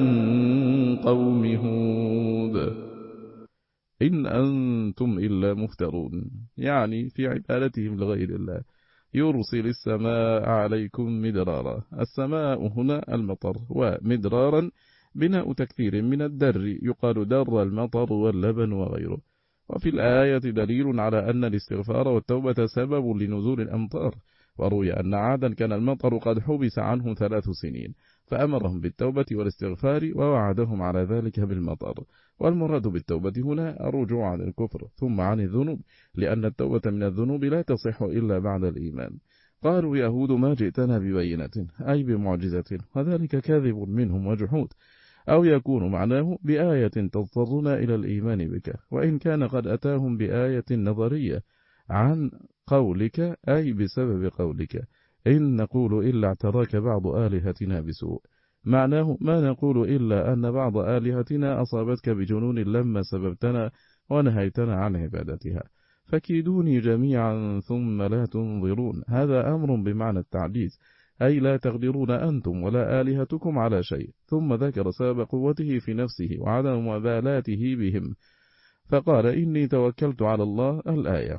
S2: قوم هود.
S1: إن أنتم إلا مفترون، يعني في عبادتهم لغير الله. يرسل السماء عليكم مدرارا، السماء هنا المطر، ومدرارا بناء تكثير من الدر، يقال در المطر واللبن وغيره. وفي الآية دليل على أن الاستغفار والتوبة سبب لنزول الأمطار. وروي أن عادا كان المطر قد حبس عنهم ثلاث سنين فأمرهم بالتوبة والاستغفار ووعدهم على ذلك بالمطر. والمراد بالتوبة هنا الرجوع عن الكفر ثم عن الذنوب، لأن التوبة من الذنوب لا تصح إلا بعد الإيمان. قالوا يهود ما جئتنا ببينة أي بمعجزة، وذلك كاذب منهم وجحود. أو يكون معناه بآية تضطرنا إلى الإيمان بك، وإن كان قد أتاهم بآية نظرية عن قولك أي بسبب قولك إن نقول إلا اعتراك بعض آلهتنا بسوء. معناه ما نقول إلا أن بعض آلهتنا أصابتك بجنون لما سببتنا ونهيتنا عن عبادتها، فكيدوني جميعا ثم لا تنظرون. هذا أمر بمعنى التعجيز، أي لا تقدرون أنتم ولا آلهتكم على شيء. ثم ذكر سبب قوته في نفسه وعدم مبالاته بهم، فقال إني توكلت على الله. الآية.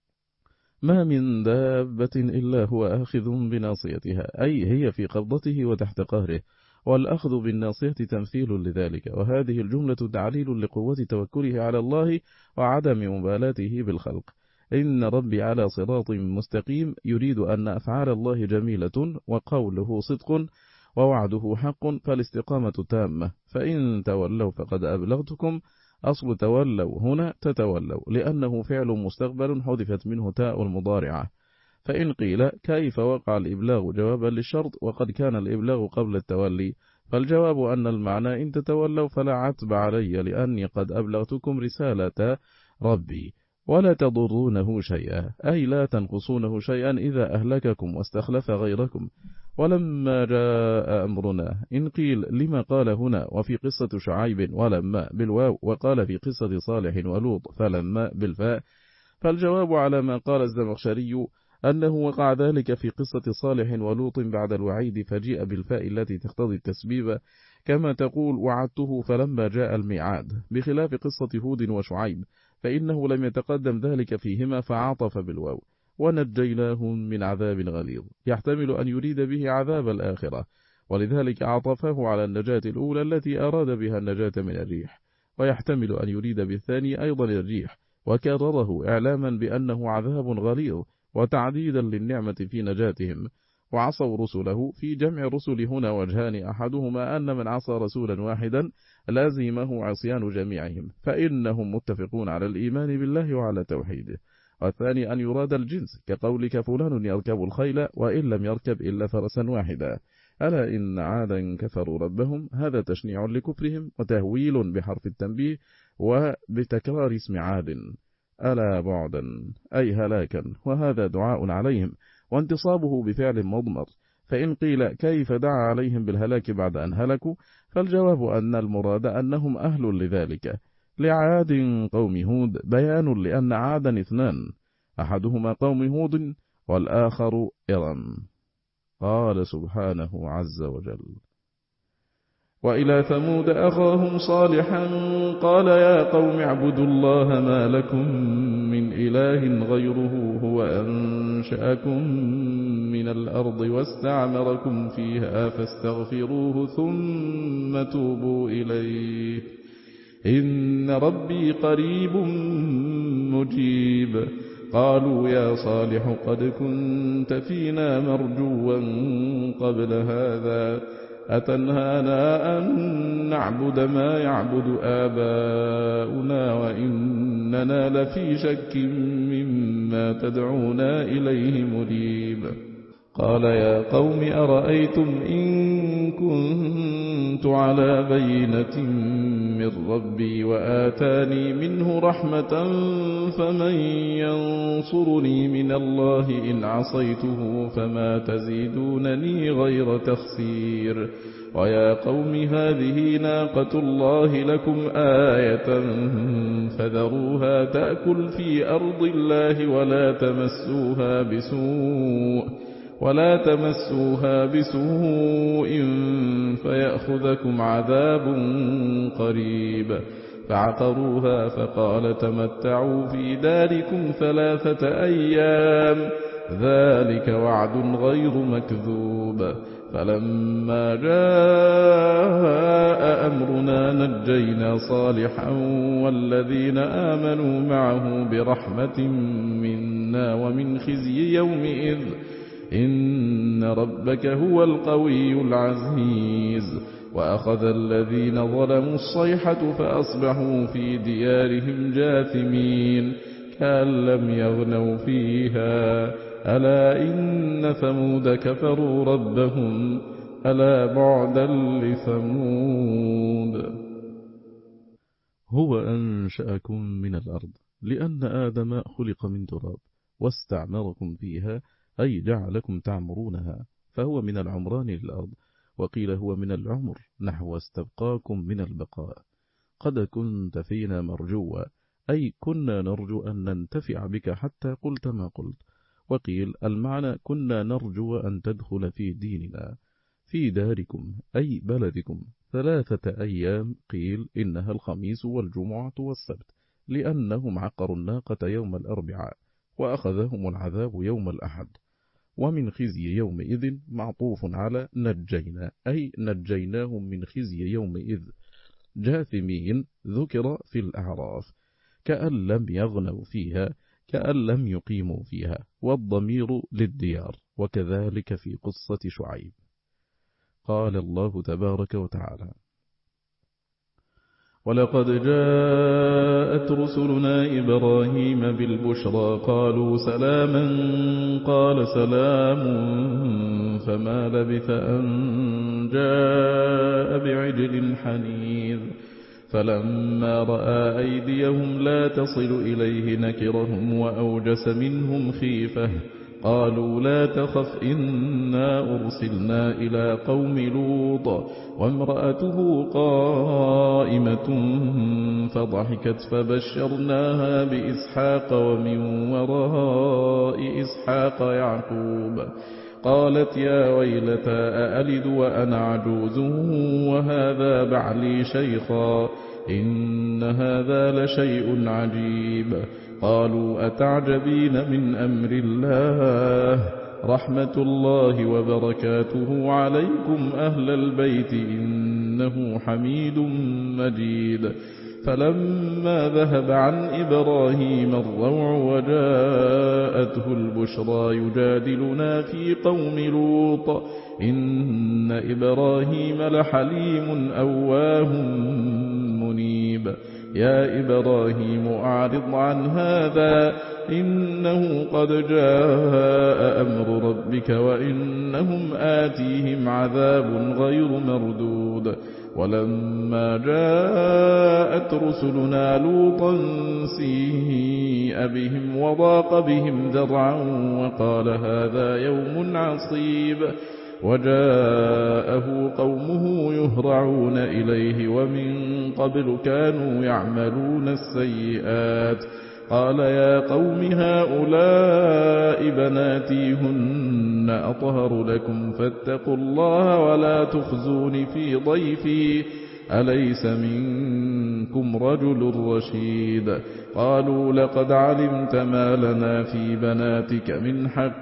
S1: ما من دابة إلا هو آخذ بناصيتها، أي هي في قبضته وتحت قهره، والأخذ بالناصية تمثيل لذلك. وهذه الجملة تعليل لقوة توكله على الله وعدم مبالاته بالخلق. إن ربي على صراط مستقيم يريد أن أفعال الله جميلة وقوله صدق ووعده حق، فالاستقامة تامة. فإن تولوا فقد أبلغتكم. أصل تولوا هنا تتولوا، لأنه فعل مستقبل حذفت منه تاء المضارعة. فإن قيل كيف وقع الإبلاغ جوابا للشرط وقد كان الإبلاغ قبل التولي، فالجواب أن المعنى إن تتولوا فلا عتب علي، لأني قد أبلغتكم رسالة ربي ولا تضرونه شيئا، أي لا تنقصونه شيئا إذا أهلككم واستخلف غيركم. ولما جاء أمرنا، إن قيل لما قال هنا وفي قصة شعيب ولما بالواو، وقال في قصة صالح ولوط فلما بالفاء، فالجواب على ما قال الزمخشري أنه وقع ذلك في قصة صالح ولوط بعد الوعيد فجيء بالفاء التي تقتضي التسبيب، كما تقول وعدته فلما جاء الميعاد، بخلاف قصة هود وشعيب فإنه لم يتقدم ذلك فيهما فعاطف بالواو. ونجيناهم من عذاب غليظ، يحتمل أن يريد به عذاب الآخرة، ولذلك عطفه على النجاة الأولى التي أراد بها النجاة من الريح، ويحتمل أن يريد بالثاني أيضا الريح، وكرره إعلاما بأنه عذاب غليظ وتعديدا للنعمة في نجاتهم. وعصوا رسله، في جمع الرسل هنا وجهان، أحدهما أن من عصى رسولا واحدا لازمه عصيان جميعهم، فإنهم متفقون على الإيمان بالله وعلى توحيده. والثاني أن يراد الجنس، كقولك فلان يركب الخيل وإن لم يركب إلا فرسا واحدا. ألا إن عادا كفروا ربهم، هذا تشنيع لكفرهم وتهويل بحرف التنبيه وبتكرار اسم عاد. ألا بعدا أي هلاكا، وهذا دعاء عليهم وانتصابه بفعل مضمر. فإن قيل كيف دعا عليهم بالهلاك بعد أن هلكوا، فالجواب أن المراد أنهم أهل لذلك. لعاد قوم هود بيان لأن عادا اثنان، أحدهما قوم هود والآخر إرم. قال سبحانه عز وجل: وإلى ثمود أخاهم صالحا قال يا قوم اعبدوا الله ما لكم من إله غيره هو أنشأكم من الأرض واستعمركم فيها فاستغفروه ثم توبوا إليه إن ربي قريب مجيب. قالوا يا صالح قد كنت فينا مرجوا قبل هذا أتنهانا أن نعبد ما يعبد آباؤنا وإننا لفي شك مما تدعونا إليه مريب. قال يا قوم أرأيتم إن كنت على بينة من ربي وآتاني منه رحمة فمن ينصرني من الله إن عصيته فما تزيدونني غير تخسير. ويا قوم هذه ناقة الله لكم آية فذروها تأكل في أرض الله ولا تمسوها بسوء ولا تمسوها بسوء فيأخذكم عذاب قريب. فعقروها فقال تمتعوا في داركم ثلاثة أيام ذلك وعد غير مكذوب. فلما جاء أمرنا نجينا صالحا والذين آمنوا معه برحمة منا ومن خزي يومئذ إن ربك هو القوي العزيز. وأخذ الذين ظلموا الصيحة فأصبحوا في ديارهم جاثمين كأن لم يغنوا فيها ألا إن ثمود كفروا ربهم ألا بعدا لثمود.
S2: هو أنشأكم من الأرض لأن آدم خلق من تراب واستعمركم فيها أي جعلكم تعمرونها، فهو من العمران للأرض. وقيل هو من العمر نحو استبقاكم من البقاء. قد كنت فينا مرجوا أي كنا نرجو أن ننتفع بك حتى قلت ما قلت. وقيل المعنى كنا نرجو أن تدخل في ديننا في داركم أي بلدكم ثلاثة أيام. قيل إنها الخميس والجمعة والسبت، لأنهم عقروا الناقة يوم الأربعاء وأخذهم العذاب يوم الأحد. ومن خزي يومئذ معطوف على نجينا أي نجيناهم من خزي يومئذ. جاثمين ذكر في الأعراف كأن لم يغنوا فيها كأن لم يقيموا فيها، والضمير للديار، وكذلك في قصة شعيب. قال الله تبارك وتعالى: ولقد جاءت رسلنا إبراهيم بالبشرى قالوا سلاما قال سلام فما لبث أن جاء بعجل حنيذ. فلما رأى أيديهم لا تصل إليه نكرهم وأوجس منهم خيفة قالوا لا تخف إنا أرسلنا إلى قوم لوط وامرأته قائمة فضحكت فبشرناها بإسحاق ومن وراء إسحاق يعقوب. قالت يا ويلتى أألد وأنا عجوز وهذا بعلي شيخا إن هذا لشيء عجيب. قالوا أتعجبين من أمر الله رحمة الله وبركاته عليكم أهل البيت إنه حميد مجيد. فلما ذهب عن إبراهيم الروع وجاءته البشرى يجادلنا في قوم لوط إن إبراهيم لحليم أواه منيب. يا إبراهيم أعرض عن هذا إنه قد جاء أمر ربك وإنهم آتيهم عذاب غير مردود. ولما جاءت رسلنا لوطا سيء بهم وضاق بهم ذرعا وقال هذا يوم عصيب. وجاءه قومه يهرعون إليه ومن قبل كانوا يعملون السيئات. قال يا قوم هؤلاء بناتي هن أطهر لكم فاتقوا الله ولا تخزون في ضيفي أليس منكم رجل رشيد. قالوا لقد علمت ما لنا في بناتك من حق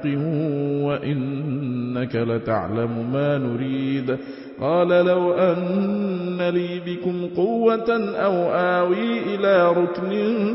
S2: وإنك لتعلم ما نريد. قال لو أن لي بكم قوة أو آوي إلى ركن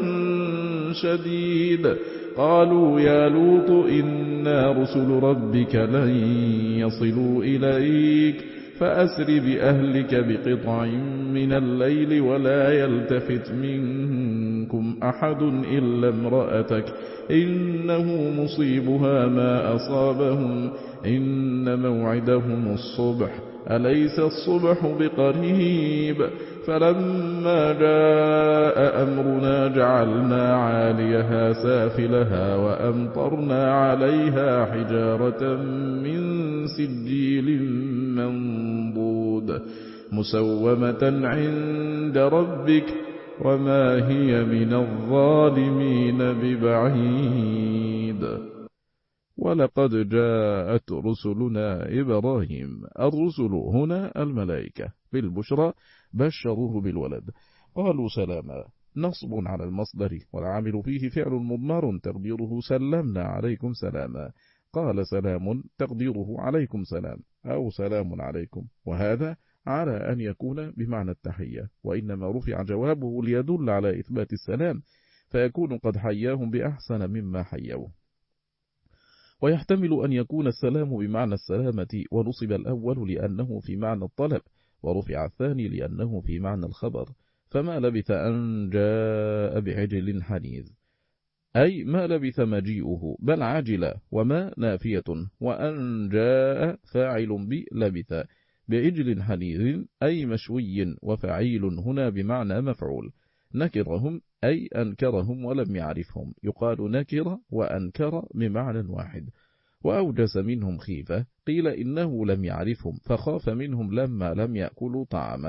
S2: شديد. قالوا يا لوط إنا رسل ربك لن يصلوا إليك فأسر بأهلك بقطع من الليل ولا يلتفت منكم أحد إلا امرأتك إنه مصيبها ما أصابهم إن موعدهم الصبح أليس الصبح بقريب. فلما جاء أمرنا جعلنا عاليها سافلها وأمطرنا عليها حجارة من سجيل منضود مسومة عند ربك وما هي من الظالمين ببعيد. ولقد جاءت رسلنا إبراهيم. الرسل هنا الملائكة بالبشرى بشروه بالولد. قالوا سلاما نصب على المصدر والعامل فيه فعل مضمر تقديره سلمنا عليكم سلاما. قال سلام تقديره عليكم سلام أو سلام عليكم، وهذا على أن يكون بمعنى التحية، وإنما رفع جوابه ليدل على إثبات السلام فيكون قد حياهم بأحسن مما حيوه. ويحتمل أن يكون السلام بمعنى السلامة ونصب الأول لأنه في معنى الطلب ورفع الثاني لأنه في معنى الخبر. فما لبث أن جاء بعجل حنيذ أي ما لبث مجيئه بل عجل، وما نافية، وأن جاء فاعل بلبث بعجل حنيذ أي مشوي، وفعيل هنا بمعنى مفعول. نكرهم أي أنكرهم ولم يعرفهم، يقال نكر وأنكر بمعنى واحد. وأوجس منهم خيفة قيل إنه لم يعرفهم فخاف منهم لما لم يأكلوا طعامه،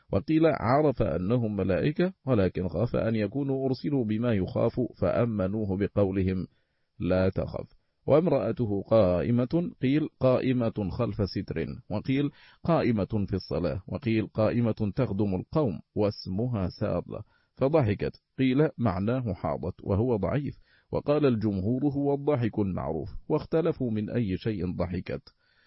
S2: وقيل عرف أنهم ملائكة ولكن خاف أن يكونوا أرسلوا بما يخاف فأمنوه بقولهم لا تخف. وامرأته قائمة، قيل قائمة خلف ستر، وقيل قائمة في الصلاة، وقيل قائمة تخدم القوم واسمها سارة فضحكت، قيل معناه حاضت وهو ضعيف، وقال الجمهور هو الضحك المعروف، واختلفوا من أي شيء ضحكت.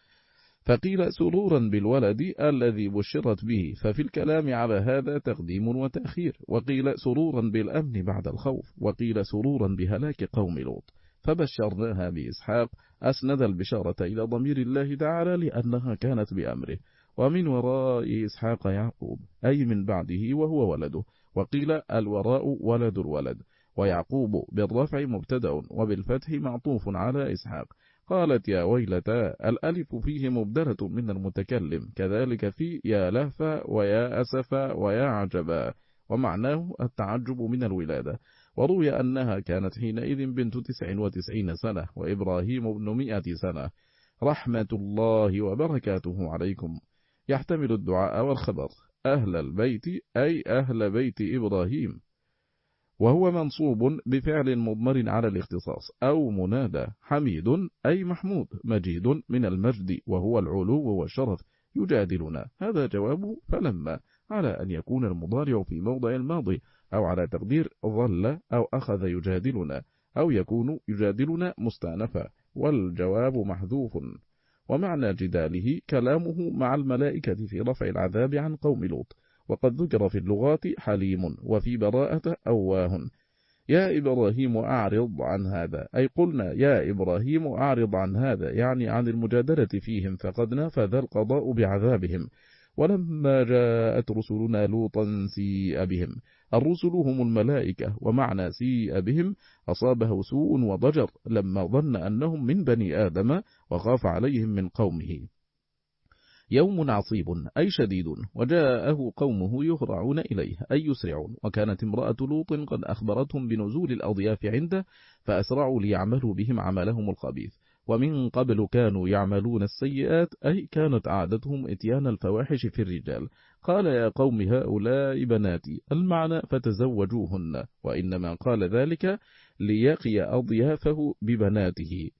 S2: فقيل سرورا بالولد الذي بشرت به، ففي الكلام على هذا تقديم وتأخير، وقيل سرورا بالأمن بعد الخوف، وقيل سرورا بهلاك قوم لوط، فبشرناها بإسحاق، أسند البشارة إلى ضمير الله تعالى لأنها كانت بأمره، ومن وراء إسحاق يعقوب أي من بعده وهو ولده، وقيل الوراء ولد الولد، ويعقوب بالرفع مبتدأ وبالفتح معطوف على إسحاق. قالت يا ويلتا الألف فيه مبدلة من المتكلم، كذلك في يا لهفا ويا أسفا ويا عجبا، ومعناه التعجب من الولادة. وروي أنها كانت حينئذ بنت تسع وتسعين سنة وإبراهيم ابن مئة سنة. رحمة الله وبركاته عليكم يحتمل الدعاء والخبر. أهل البيت أي أهل بيت إبراهيم، وهو منصوب بفعل مضمر على الاختصاص أو منادى. حميد أي محمود، مجيد من المجد وهو العلو والشرف. يجادلنا هذا جوابه فلما، على أن يكون المضارع في موضع الماضي، أو على تقدير ظل أو أخذ يجادلنا، أو يكون يجادلنا مستأنفا، والجواب محذوف. ومعنى جداله كلامه مع الملائكة في رفع العذاب عن قوم لوط. وقد ذكر في اللغات حليم، وفي براءة أواه. يا إبراهيم أعرض عن هذا، أي قلنا يا إبراهيم أعرض عن هذا، يعني عن المجادلة فيهم، فقد نفذ القضاء بعذابهم. ولما جاءت رسلنا لوطا سيء بهم، الرسل هم الملائكة، ومعنى سيء بهم أصابه سوء وضجر لما ظن أنهم من بني آدم وخاف عليهم من قومه. يوم عصيب أي شديد، وجاءه قومه يهرعون إليه أي يسرعون، وكانت امرأة لوط قد أخبرتهم بنزول الأضياف عنده فأسرعوا ليعملوا بهم عملهم الخبيث. ومن قبل كانوا يعملون السيئات أي كانت عادتهم إتيان الفواحش في الرجال. قال يا قوم هؤلاء بناتي، المعنى فتزوجوهن، وإنما قال ذلك ليقي أضيافه ببناته.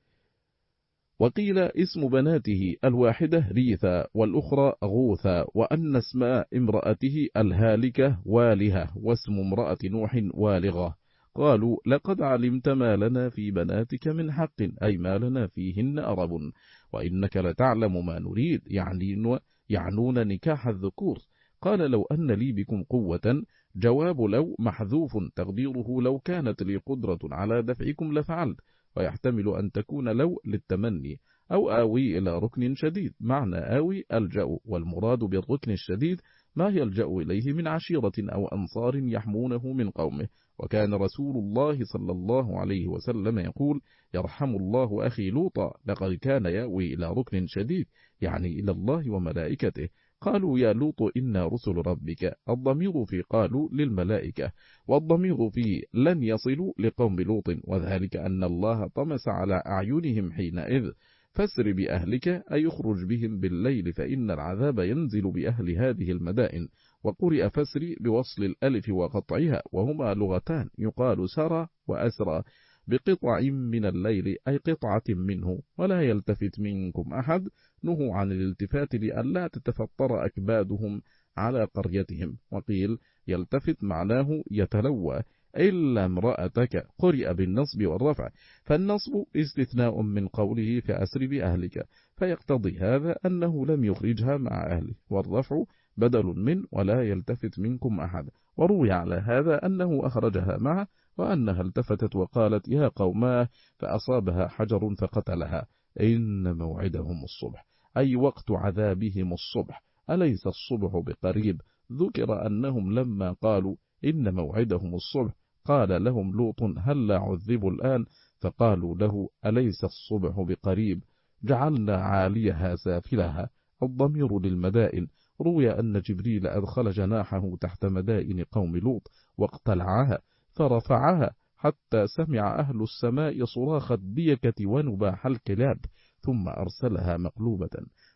S2: وقيل اسم بناته الواحدة ريثا والأخرى غوثا، وأن اسم امرأته الهالكة والهة، واسم امرأة نوح والغة. قالوا لقد علمت ما لنا في بناتك من حق، أي ما لنا فيهن أرب، وإنك لتعلم ما نريد، يعني يعنون نكاح الذكور. قال لو أن لي بكم قوة، جواب لو محذوف تقديره لو كانت لي قدرة على دفعكم لفعلت، ويحتمل أن تكون لو للتمني. أو آوي إلى ركن شديد، معنى آوي ألجأ، والمراد بالركن الشديد ما يلجأ إليه من عشيرة أو أنصار يحمونه من قومه. وكان رسول الله صلى الله عليه وسلم يقول يرحم الله أخي لوطا، لقد كان يأوي إلى ركن شديد، يعني إلى الله وملائكته. قالوا يا لوط إنا رسل ربك، الضمير في قالوا للملائكة، والضمير في لن يصلوا لقوم لوط، وذلك أن الله طمس على أعينهم حينئذ. فاسر بأهلك أي يخرج بهم بالليل، فإن العذاب ينزل بأهل هذه المدائن. وقرئ فسر بوصل الألف وقطعها، وهما لغتان، يقال سرى وأسرى، بقطع من الليل أي قطعة منه. ولا يلتفت منكم أحد، نهوا عن الالتفات لئلا تتفطر أكبادهم على قريتهم. وقيل يلتفت معناه يتلوى، إلا امرأتك، قرئ بالنصب والرفع، فالنصب استثناء من قوله فأسر بأهلك، فيقتضي هذا أنه لم يخرجها مع أهله، والرفع بدل من ولا يلتفت منكم أحد. وروي على هذا أنه أخرجها معه، وأنها التفتت وقالت يا قوماه، فأصابها حجر فقتلها. إن موعدهم الصبح، أي وقت عذابهم الصبح، أليس الصبح بقريب؟ ذكر أنهم لما قالوا إن موعدهم الصبح قال لهم لوط هل عذبوا الآن؟ فقالوا له أليس الصبح بقريب؟ جعلنا عاليها سافلها، الضمير للمدائن. روي أن جبريل أدخل جناحه تحت مدائن قوم لوط واقتلعها فرفعها حتى سمع أهل السماء صراخ الديكة ونباح الكلاب، ثم أرسلها مقلوبة.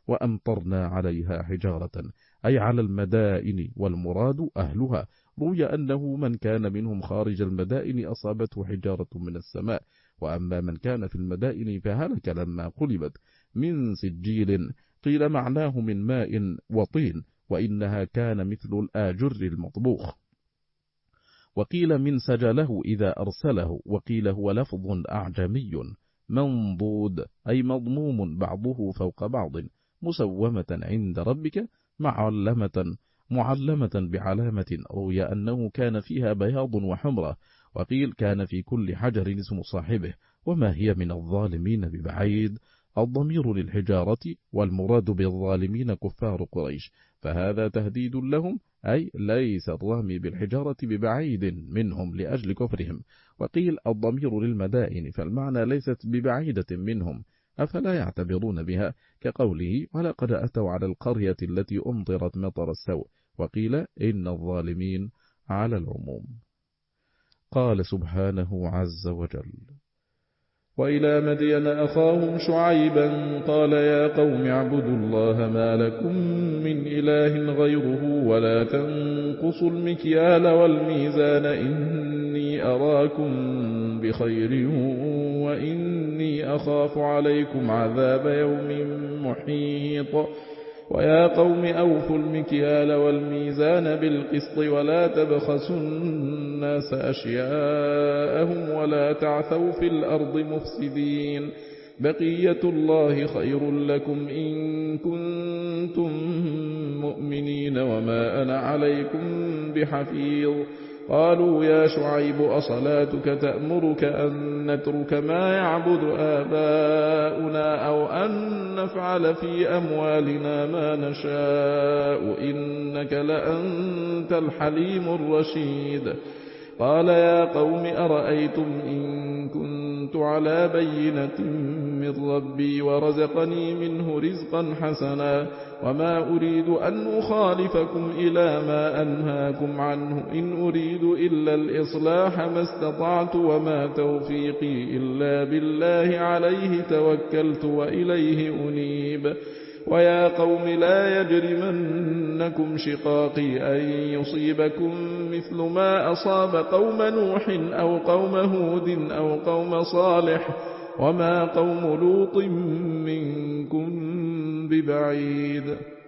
S2: وأمطرنا عليها حجارة، أي على المدائن، والمراد أهلها. روي أنه من كان منهم خارج المدائن أصابته حجارة من السماء، وأما من كان في المدائن فهلك لما قلبت من سجيل، قيل معناه من ماء وطين، وإنها كان مثل الآجر المطبوخ، وقيل من سجله إذا أرسله، وقيل هو لفظ أعجمي منضود، أي مضموم بعضه فوق بعض، مسومة عند ربك، معلمة معلمة بعلامة. روي أنه كان فيها بياض وحمرة، وقيل كان في كل حجر اسم صاحبه، وما هي من الظالمين ببعيد. الضمير للحجارة، والمراد بالظالمين كفار قريش، فهذا تهديد لهم، أي ليس الرامي بالحجارة ببعيد منهم لأجل كفرهم. وقيل الضمير للمدائن، فالمعنى ليست ببعيدة منهم، أفلا يعتبرون بها، كقوله ولقد أتوا على القرية التي أمطرت مطر السوء. وقيل إن الظالمين على العموم. قال سبحانه عز وجل:
S1: وإلى مدين أخاهم شعيبا قال يا قوم اعبدوا الله ما لكم من إله غيره ولا تنقصوا المكيال والميزان إني أراكم بخير وإني أخاف عليكم عذاب يوم محيط. ويا قوم أوفوا المكيال والميزان بالقسط ولا تبخسوا الناس أشياءهم ولا تعثوا في الأرض مفسدين. بقية الله خير لكم إن كنتم مؤمنين وما أنا عليكم بحفيظ. قالوا يا شعيب أصلاتك تأمرك أن نترك ما يعبد آباؤنا أو أن نفعل في أموالنا ما نشاء إنك لأنت الحليم الرشيد. قال يا قوم أرأيتم إن كنت على بينة من ربي ورزقني منه رزقا حسنا وما أريد أن أخالفكم إلى ما أنهاكم عنه إن أريد إلا الإصلاح ما استطعت وما توفيقي إلا بالله عليه توكلت وإليه أنيب. ويا قوم لا يجرمنكم شقاقي أن يصيبكم مثل ما أصاب قوم نوح أو قوم هود أو قوم صالح وما قوم لوط منكم ببعيد.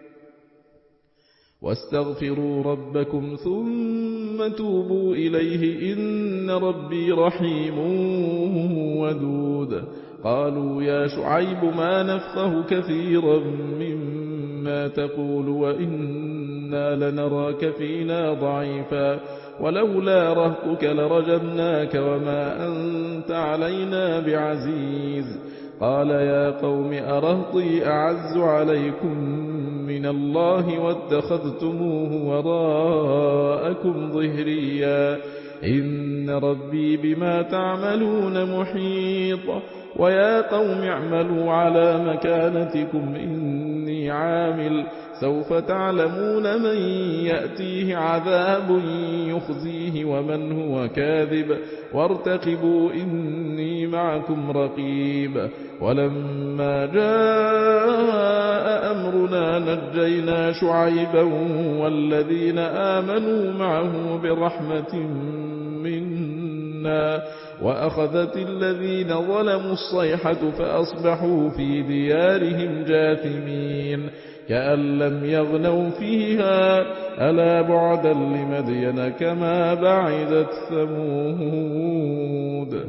S1: واستغفروا ربكم ثم توبوا إليه إن ربي رحيم ودود. قالوا يا شعيب ما نفقه كثيرا مما تقول وإنا لنراك فينا ضعيفا ولولا رهطك لرجمناك وما أنت علينا بعزيز. قال يا قوم أرهطي أعز عليكم من الله واتخذتموه وراءكم ظهريا إن ربي بما تعملون محيط. ويا قوم اعملوا على مكانتكم إني عامل سوف تعلمون من يأتيه عذاب يخزيه ومن هو كاذب وارتقبوا إني معكم رقيب. ولما جاء أمرنا نجينا شعيبا والذين آمنوا معه برحمة منا وأخذت الذين ظلموا الصيحة فأصبحوا في ديارهم جاثمين كأن لم يغنوا فيها ألا بعدا لمدين كما بعدت ثمود.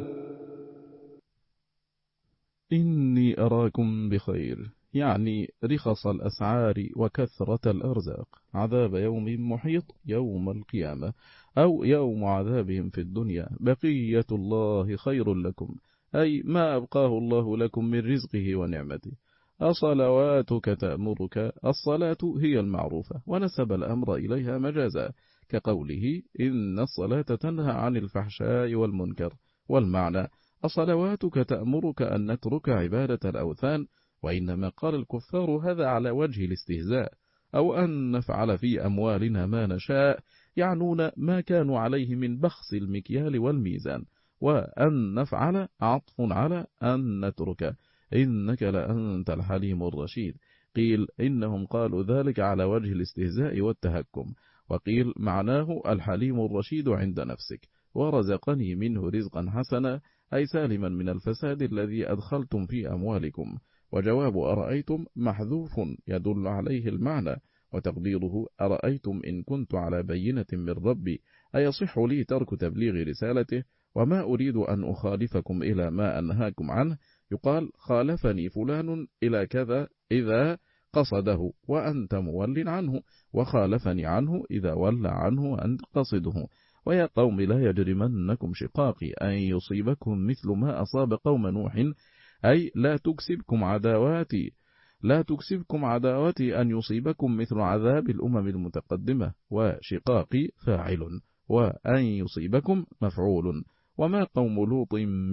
S2: إني أراكم بخير، يعني رخص الأسعار وكثرة الأرزاق، عذاب يوم محيط يوم القيامة أو يوم عذابهم في الدنيا. بقية الله خير لكم، أي ما أبقاه الله لكم من رزقه ونعمته. أصلواتك تأمرك، الصلاة هي المعروفة ونسب الأمر إليها مجازا، كقوله إن الصلاة تنهى عن الفحشاء والمنكر. والمعنى أصلواتك تأمرك أن نترك عبادة الأوثان، وإنما قال الكفار هذا على وجه الاستهزاء، أو أن نفعل في أموالنا ما نشاء، يعنون ما كانوا عليه من بخس المكيال والميزان، وأن نفعل عطف على أن نترك إنك لأنت الحليم الرشيد. قيل إنهم قالوا ذلك على وجه الاستهزاء والتهكم، وقيل معناه الحليم الرشيد عند نفسك، ورزقني منه رزقا حسنا أي سالما من الفساد الذي أدخلتم في أموالكم. وجواب أرأيتم محذوف يدل عليه المعنى، وتقديره أرأيتم إن كنت على بينة من ربي أيصح لي ترك تبليغ رسالته وما أريد أن أخالفكم إلى ما أنهاكم عنه. يقال خالفني فلان إلى كذا إذا قصده وأنت مول عنه، وخالفني عنه إذا ولى عنه وأنت قصده. ويا قوم لا يجرمنكم شقاقي أن يصيبكم مثل ما أصاب قوم نوح، أي لا تكسبكم عداواتي لا تكسبكم عداوتي أن يصيبكم مثل عذاب الأمم المتقدمة، وشقاقي فاعل، وأن يصيبكم مفعول. وما قوم لوط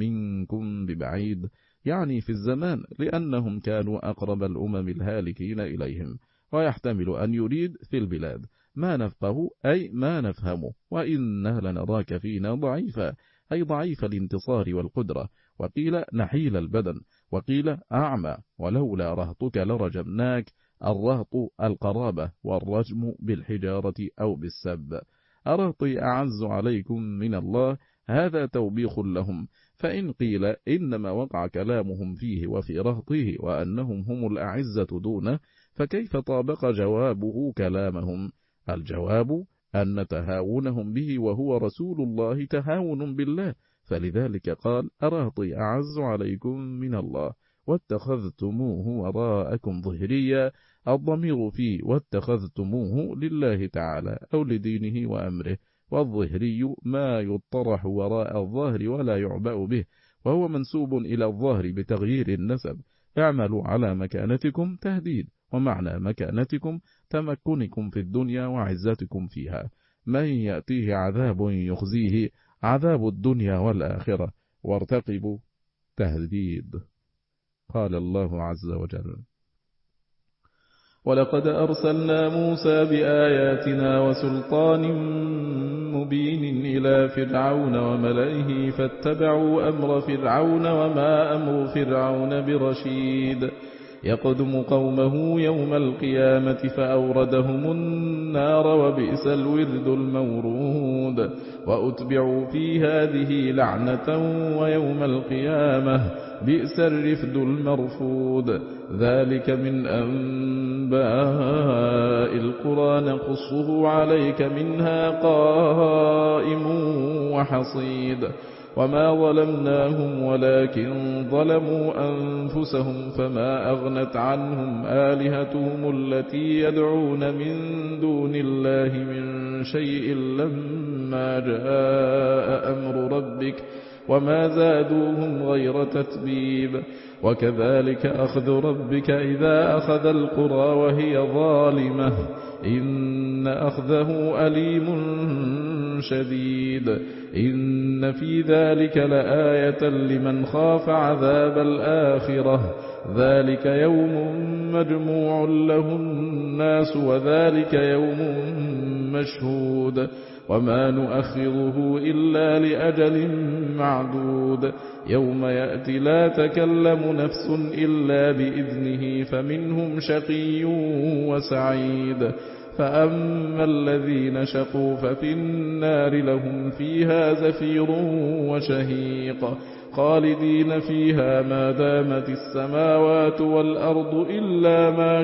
S2: منكم ببعيد، يعني في الزمان، لأنهم كانوا أقرب الأمم الهالكين إليهم. ويحتمل أن يريد في البلاد ما نفقه أي ما نفهم، وإنا لنراك فينا ضعيفا أي ضعيف الانتصار والقدرة، وقيل نحيل البدن، وقيل أعمى، ولولا رهطك لرجمناك. الرهط القرابة، والرجم بالحجارة أو بالسب. أرهطي أعز عليكم من الله، هذا توبيخ لهم. فإن قيل إنما وقع كلامهم فيه وفي رهطه وأنهم هم الأعزة دونه، فكيف طابق جوابه كلامهم؟ الجواب أن تهاونهم به وهو رسول الله تهاون بالله، فلذلك قال أرهطي أعز عليكم من الله واتخذتموه وراءكم ظهريا. الضمير فيه واتخذتموه لله تعالى أو لدينه وأمره، والظهري ما يطرح وراء الظاهر ولا يعبأ به، وهو منسوب إلى الظاهر بتغيير النسب. اعملوا على مكانتكم تهديد، ومعنى مكانتكم تمكنكم في الدنيا وعزتكم فيها. من يأتيه عذاب يخزيه عذاب الدنيا والآخرة، وارتقبوا تهديد. قال الله عز وجل
S1: ولقد أرسلنا موسى بآياتنا وسلطان مبين إلى فرعون وملئه فاتبعوا أمر فرعون وما أمر فرعون برشيد. يقدم قومه يوم القيامة فأوردهم النار وبئس الورد المورود. وأتبعوا في هذه لعنة ويوم القيامة بئس الرفد المرفود. ذلك من أنباء القرى نقصه عليك منها قائم وحصيد. وما ظلمناهم ولكن ظلموا أنفسهم فما أغنت عنهم آلهتهم التي يدعون من دون الله من شيء لما جاء أمر ربك وما زادوهم غير تتبيب. وكذلك أخذ ربك إذا أخذ القرى وهي ظالمة إن أخذه أليم شديد. إن في ذلك لآية لمن خاف عذاب الآخرة. ذلك يوم مجموع له الناس وذلك يوم مشهود. وما نؤخره إلا لأجل معدود. يوم يأتي لا تكلم نفس إلا بإذنه فمنهم شقي وسعيد. فأما الذين شقوا ففي النار لهم فيها زفير وشهيق خالدين فيها ما دامت السماوات والأرض إلا ما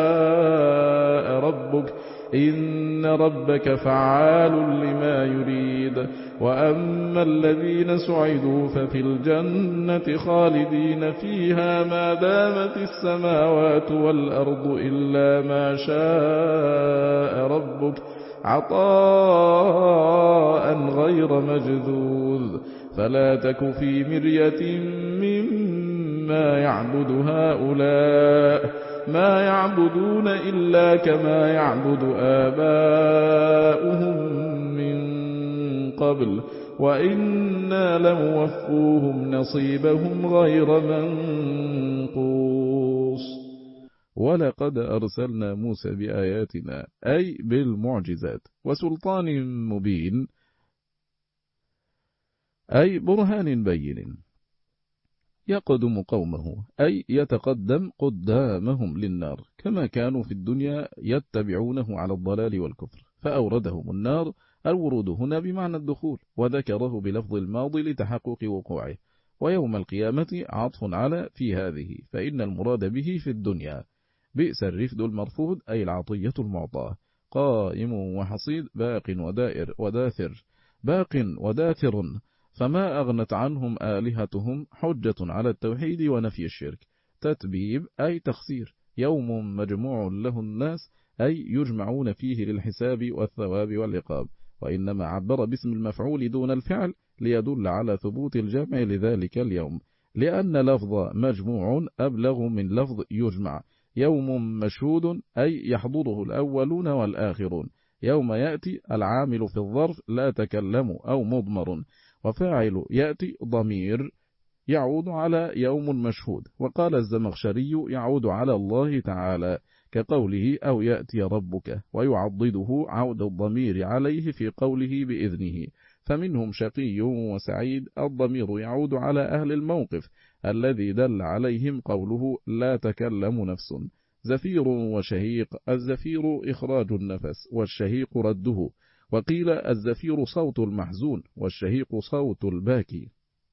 S1: شاء ربك إن ربك فعال لما يريد. وأما الذين سعدوا ففي الجنة خالدين فيها ما دامت السماوات والأرض إلا ما شاء ربك عطاء غير مجذوذ. فلا تك في مرية مما يعبد هؤلاء ما يعبدون إلا كما يعبد آباؤهم من قبل وإنا لموفوهم نصيبهم غير منقوص.
S2: ولقد أرسلنا موسى بآياتنا أي بالمعجزات وسلطان مبين أي برهان بين. يقدم قومه أي يتقدم قدامهم للنار كما كانوا في الدنيا يتبعونه على الضلال والكفر، فأوردهم النار. الورود هنا بمعنى الدخول، وذكره بلفظ الماضي لتحقق وقوعه. ويوم القيامة عطف على في هذه، فإن المراد به في الدنيا. بئس الرفد المرفود أي العطية المعطاة. قائم وحصيد باق ودائر وداثر، باق وداثر، فما أغنت عنهم آلهتهم حجة على التوحيد ونفي الشرك. تتبيب أي تخسير. يوم مجموع له الناس أي يجمعون فيه للحساب والثواب والعقاب، وإنما عبر باسم المفعول دون الفعل ليدل على ثبوت الجمع لذلك اليوم، لأن لفظ مجموع أبلغ من لفظ يجمع. يوم مشهود أي يحضره الأولون والآخرون. يوم يأتي العامل في الظرف لا تكلم أو مضمر، وفاعل يأتي ضمير يعود على يوم مشهود. وقال الزمخشري يعود على الله تعالى كقوله أو يأتي ربك، ويعضده عود الضمير عليه في قوله بإذنه. فمنهم شقي وسعيد، الضمير يعود على أهل الموقف الذي دل عليهم قوله لا تكلم نفس. زفير وشهيق، الزفير إخراج النفس والشهيق رده. وقيل الزفير صوت المحزون والشهيق صوت الباكي.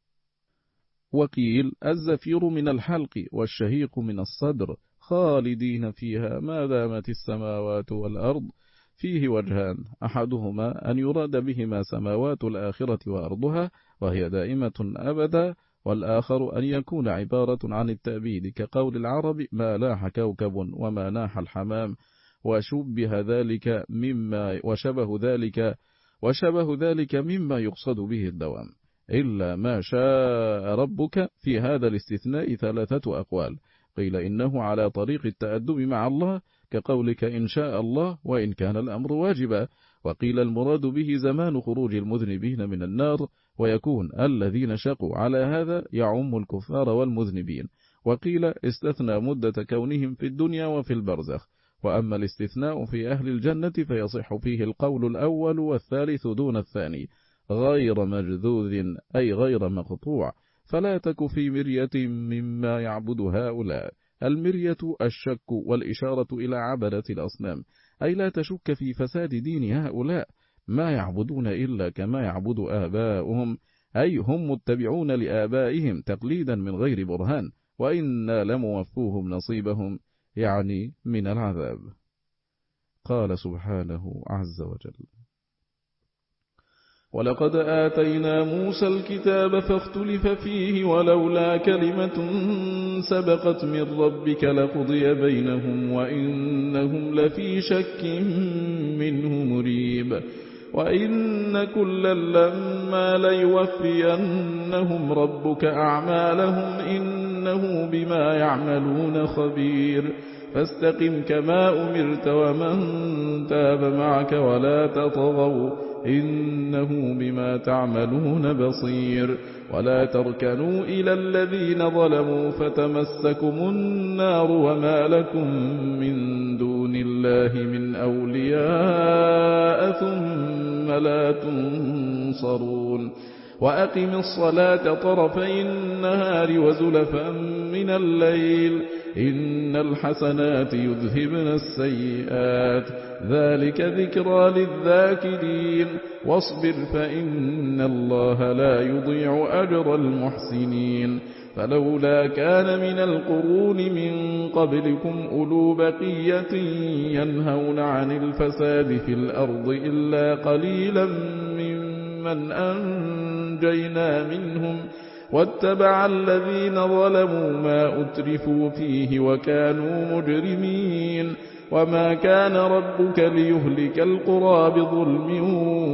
S2: وقيل الزفير من الحلق والشهيق من الصدر. خالدين فيها ما دامت السماوات والأرض. فيه وجهان، أحدهما أن يراد بهما سماوات الآخرة وأرضها وهي دائمة أبدا، والآخر أن يكون عبارة عن التأبيد كقول العرب ما لاح كوكب وما ناح الحمام، وشبه ذلك مما وشبه ذلك وشبه ذلك مما يقصد به الدوام. إلا ما شاء ربك، في هذا الاستثناء ثلاثة أقوال. قيل إنه على طريق التأدب مع الله كقولك إن شاء الله وإن كان الأمر واجبا. وقيل المراد به زمان خروج المذنبين من النار، ويكون الذين شقوا على هذا يعم الكفار والمذنبين. وقيل استثنى مدة كونهم في الدنيا وفي البرزخ. وأما الاستثناء في أهل الجنة فيصح فيه القول الأول والثالث دون الثاني، غير مجذوذ أي غير مقطوع. فلا تك في مرية مما يعبد هؤلاء. المرية الشك والإشارة إلى عبدة الأصنام، أي لا تشك في فساد دين هؤلاء، ما يعبدون إلا كما يعبد آباؤهم، أي هم متبعون لآبائهم تقليدا من غير برهان، وإنا لموفوهم نصيبهم يعني من العذاب. قال سبحانه عز وجل ولقد آتينا موسى الكتاب فاختلف فيه ولولا كلمة سبقت من ربك لقضي بينهم وإنهم لفي شك منه مريب. وإن كلا لما ليوفينهم ربك أعمالهم إنه بما يعملون خبير. فاستقم كما أمرت ومن تاب معك ولا تطغوا إنه بما تعملون بصير. ولا تركنوا إلى الذين ظلموا فتمسكم النار وما لكم من دون الله من أولياء ثم لا تنصرون. وأقم الصلاة طرفي النهار وزلفا من الليل إن الحسنات يذهبن السيئات ذلك ذكرى للذاكرين. واصبر فإن الله لا يضيع أجر المحسنين. فلولا كان من القرون من قبلكم أولو بقية ينهون عن الفساد في الأرض إلا قليلا ممن أنجينا منهم واتبع الذين ظلموا ما أترفوا فيه وكانوا مجرمين. وما كان ربك ليهلك القرى بظلم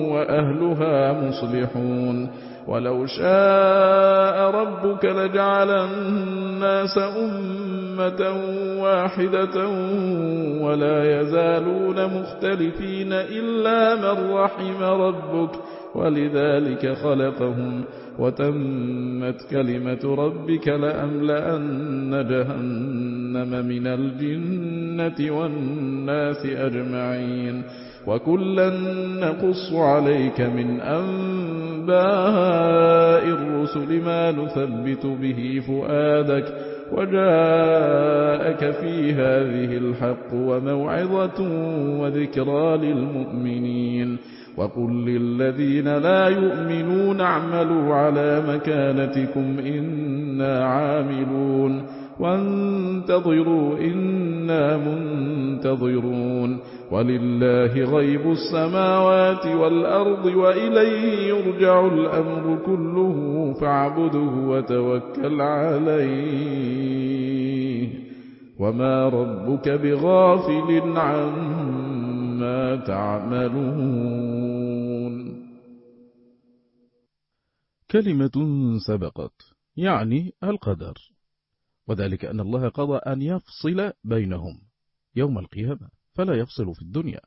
S2: وأهلها مصلحون. ولو شاء ربك لجعل الناس أمة واحدة ولا يزالون مختلفين إلا من رحم ربك ولذلك خلقهم وتمت كلمة ربك لأملأن جهنم من الجنة والناس أجمعين. وكلا نقص عليك من أنباء الرسل
S1: الرسل ما نثبت به فؤادك وجاءك في هذه الحق وموعظة وذكرى للمؤمنين وقل للذين لا يؤمنون اعملوا على مكانتكم إنا عاملون وانتظروا إنا منتظرون ولله غيب السماوات والأرض وإليه يرجع الأمر كله فاعبده وتوكل عليه وما ربك بغافل عما تعملون.
S2: كلمة سبقت يعني القدر، وذلك أن الله قضى أن يفصل بينهم يوم القيامة فلا يفصل في الدنيا.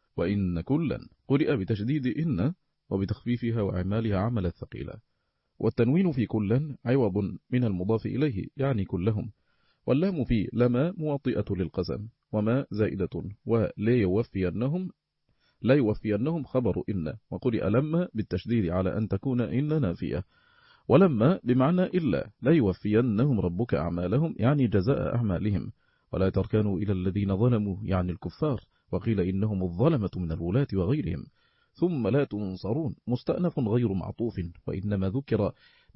S2: وإن كلا قرئ بتشديد إن وبتخفيفها وعمالها عمل الثقيلة، والتنوين في كلا عوض من المضاف إليه يعني كلهم، واللام في لما موطئة للقسم وما زائدة ولا يوفينهم لا يوفينهم خبر إن، وقرئ لما بالتشديد على أن تكون إن نافية، ولما بمعنى إلا لا يوفينهم ربك أعمالهم يعني جزاء أعمالهم، ولا تركنوا إلى الذين ظلموا يعني الكفار، وقيل إنهم الظلمة من الولاة وغيرهم. ثم لا تنصرون مستأنف غير معطوف، وإنما ذكر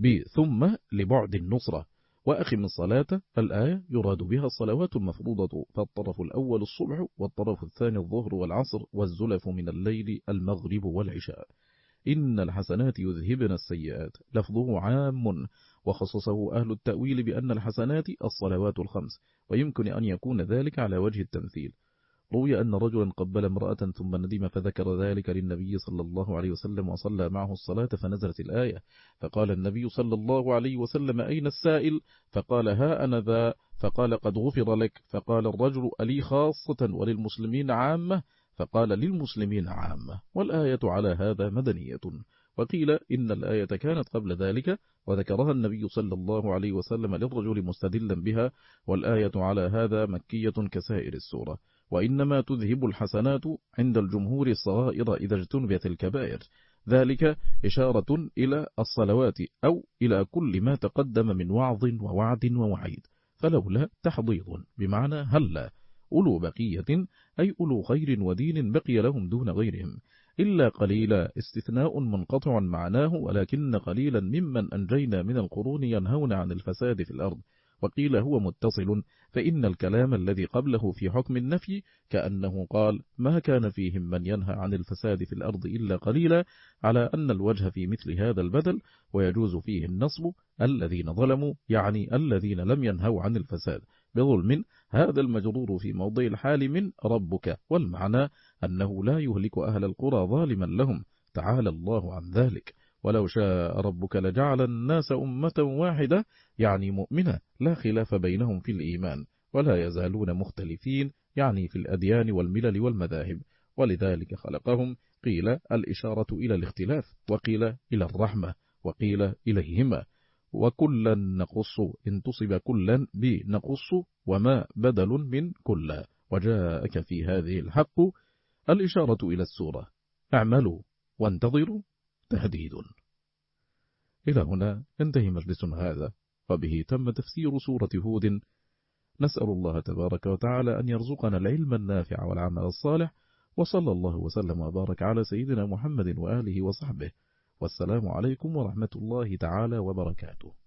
S2: بثم لبعد النصرة. وأخم الصلاة الآية يراد بها الصلوات المفروضة، فالطرف الأول الصبح والطرف الثاني الظهر والعصر والزلف من الليل المغرب والعشاء. إن الحسنات يذهبن السيئات لفظه عام، وخصصه أهل التأويل بأن الحسنات الصلوات الخمس، ويمكن أن يكون ذلك على وجه التمثيل. روي أن رجلا قبل امرأة ثم ندم فذكر ذلك للنبي صلى الله عليه وسلم وصلى معه الصلاة فنزلت الآية، فقال النبي صلى الله عليه وسلم أين السائل؟ فقال ها أنا ذا، فقال قد غفر لك. فقال الرجل ألي خاصة وللمسلمين عامة؟ فقال للمسلمين عامة، والآية على هذا مدنية. وقيل إن الآية كانت قبل ذلك وذكرها النبي صلى الله عليه وسلم للرجل مستدلا بها، والآية على هذا مكية كسائر السورة. وإنما تذهب الحسنات عند الجمهور الصغائر إذا اجتنبت الكبائر، ذلك إشارة إلى الصلوات أو إلى كل ما تقدم من وعظ ووعد ووعيد، فلولا تحضيض بمعنى هلا، أولو بقية أي أولو خير ودين بقي لهم دون غيرهم، إلا قليلا استثناء منقطع معناه ولكن قليلا ممن أنجينا من القرون ينهون عن الفساد في الأرض. وقيل هو متصل، فإن الكلام الذي قبله في حكم النفي كأنه قال ما كان فيهم من ينهى عن الفساد في الأرض إلا قليلا، على أن الوجه في مثل هذا البدل، ويجوز فيه النصب الذين ظلموا يعني الذين لم ينهوا عن الفساد بظلم، هذا المجرور في موضع الحال من ربك، والمعنى أنه لا يهلك أهل القرى ظالما لهم، تعالى الله عن ذلك. ولو شاء ربك لجعل الناس أمة واحدة يعني مؤمنة لا خلاف بينهم في الإيمان، ولا يزالون مختلفين يعني في الأديان والملل والمذاهب، ولذلك خلقهم. قيل الإشارة إلى الاختلاف، وقيل إلى الرحمة، وقيل إليهما. وكلا نقص إن تصب كلا بنقص وما بدل من كلا، وجاءك في هذه الحق الإشارة إلى السورة، اعملوا وانتظروا تهديد. إلى هنا انتهي مجلسنا هذا، وبه تم تفسير سورة هود. نسأل الله تبارك وتعالى أن يرزقنا العلم النافع والعمل الصالح، وصلى الله وسلم وبارك على سيدنا محمد وآله وصحبه، والسلام عليكم ورحمة الله تعالى وبركاته.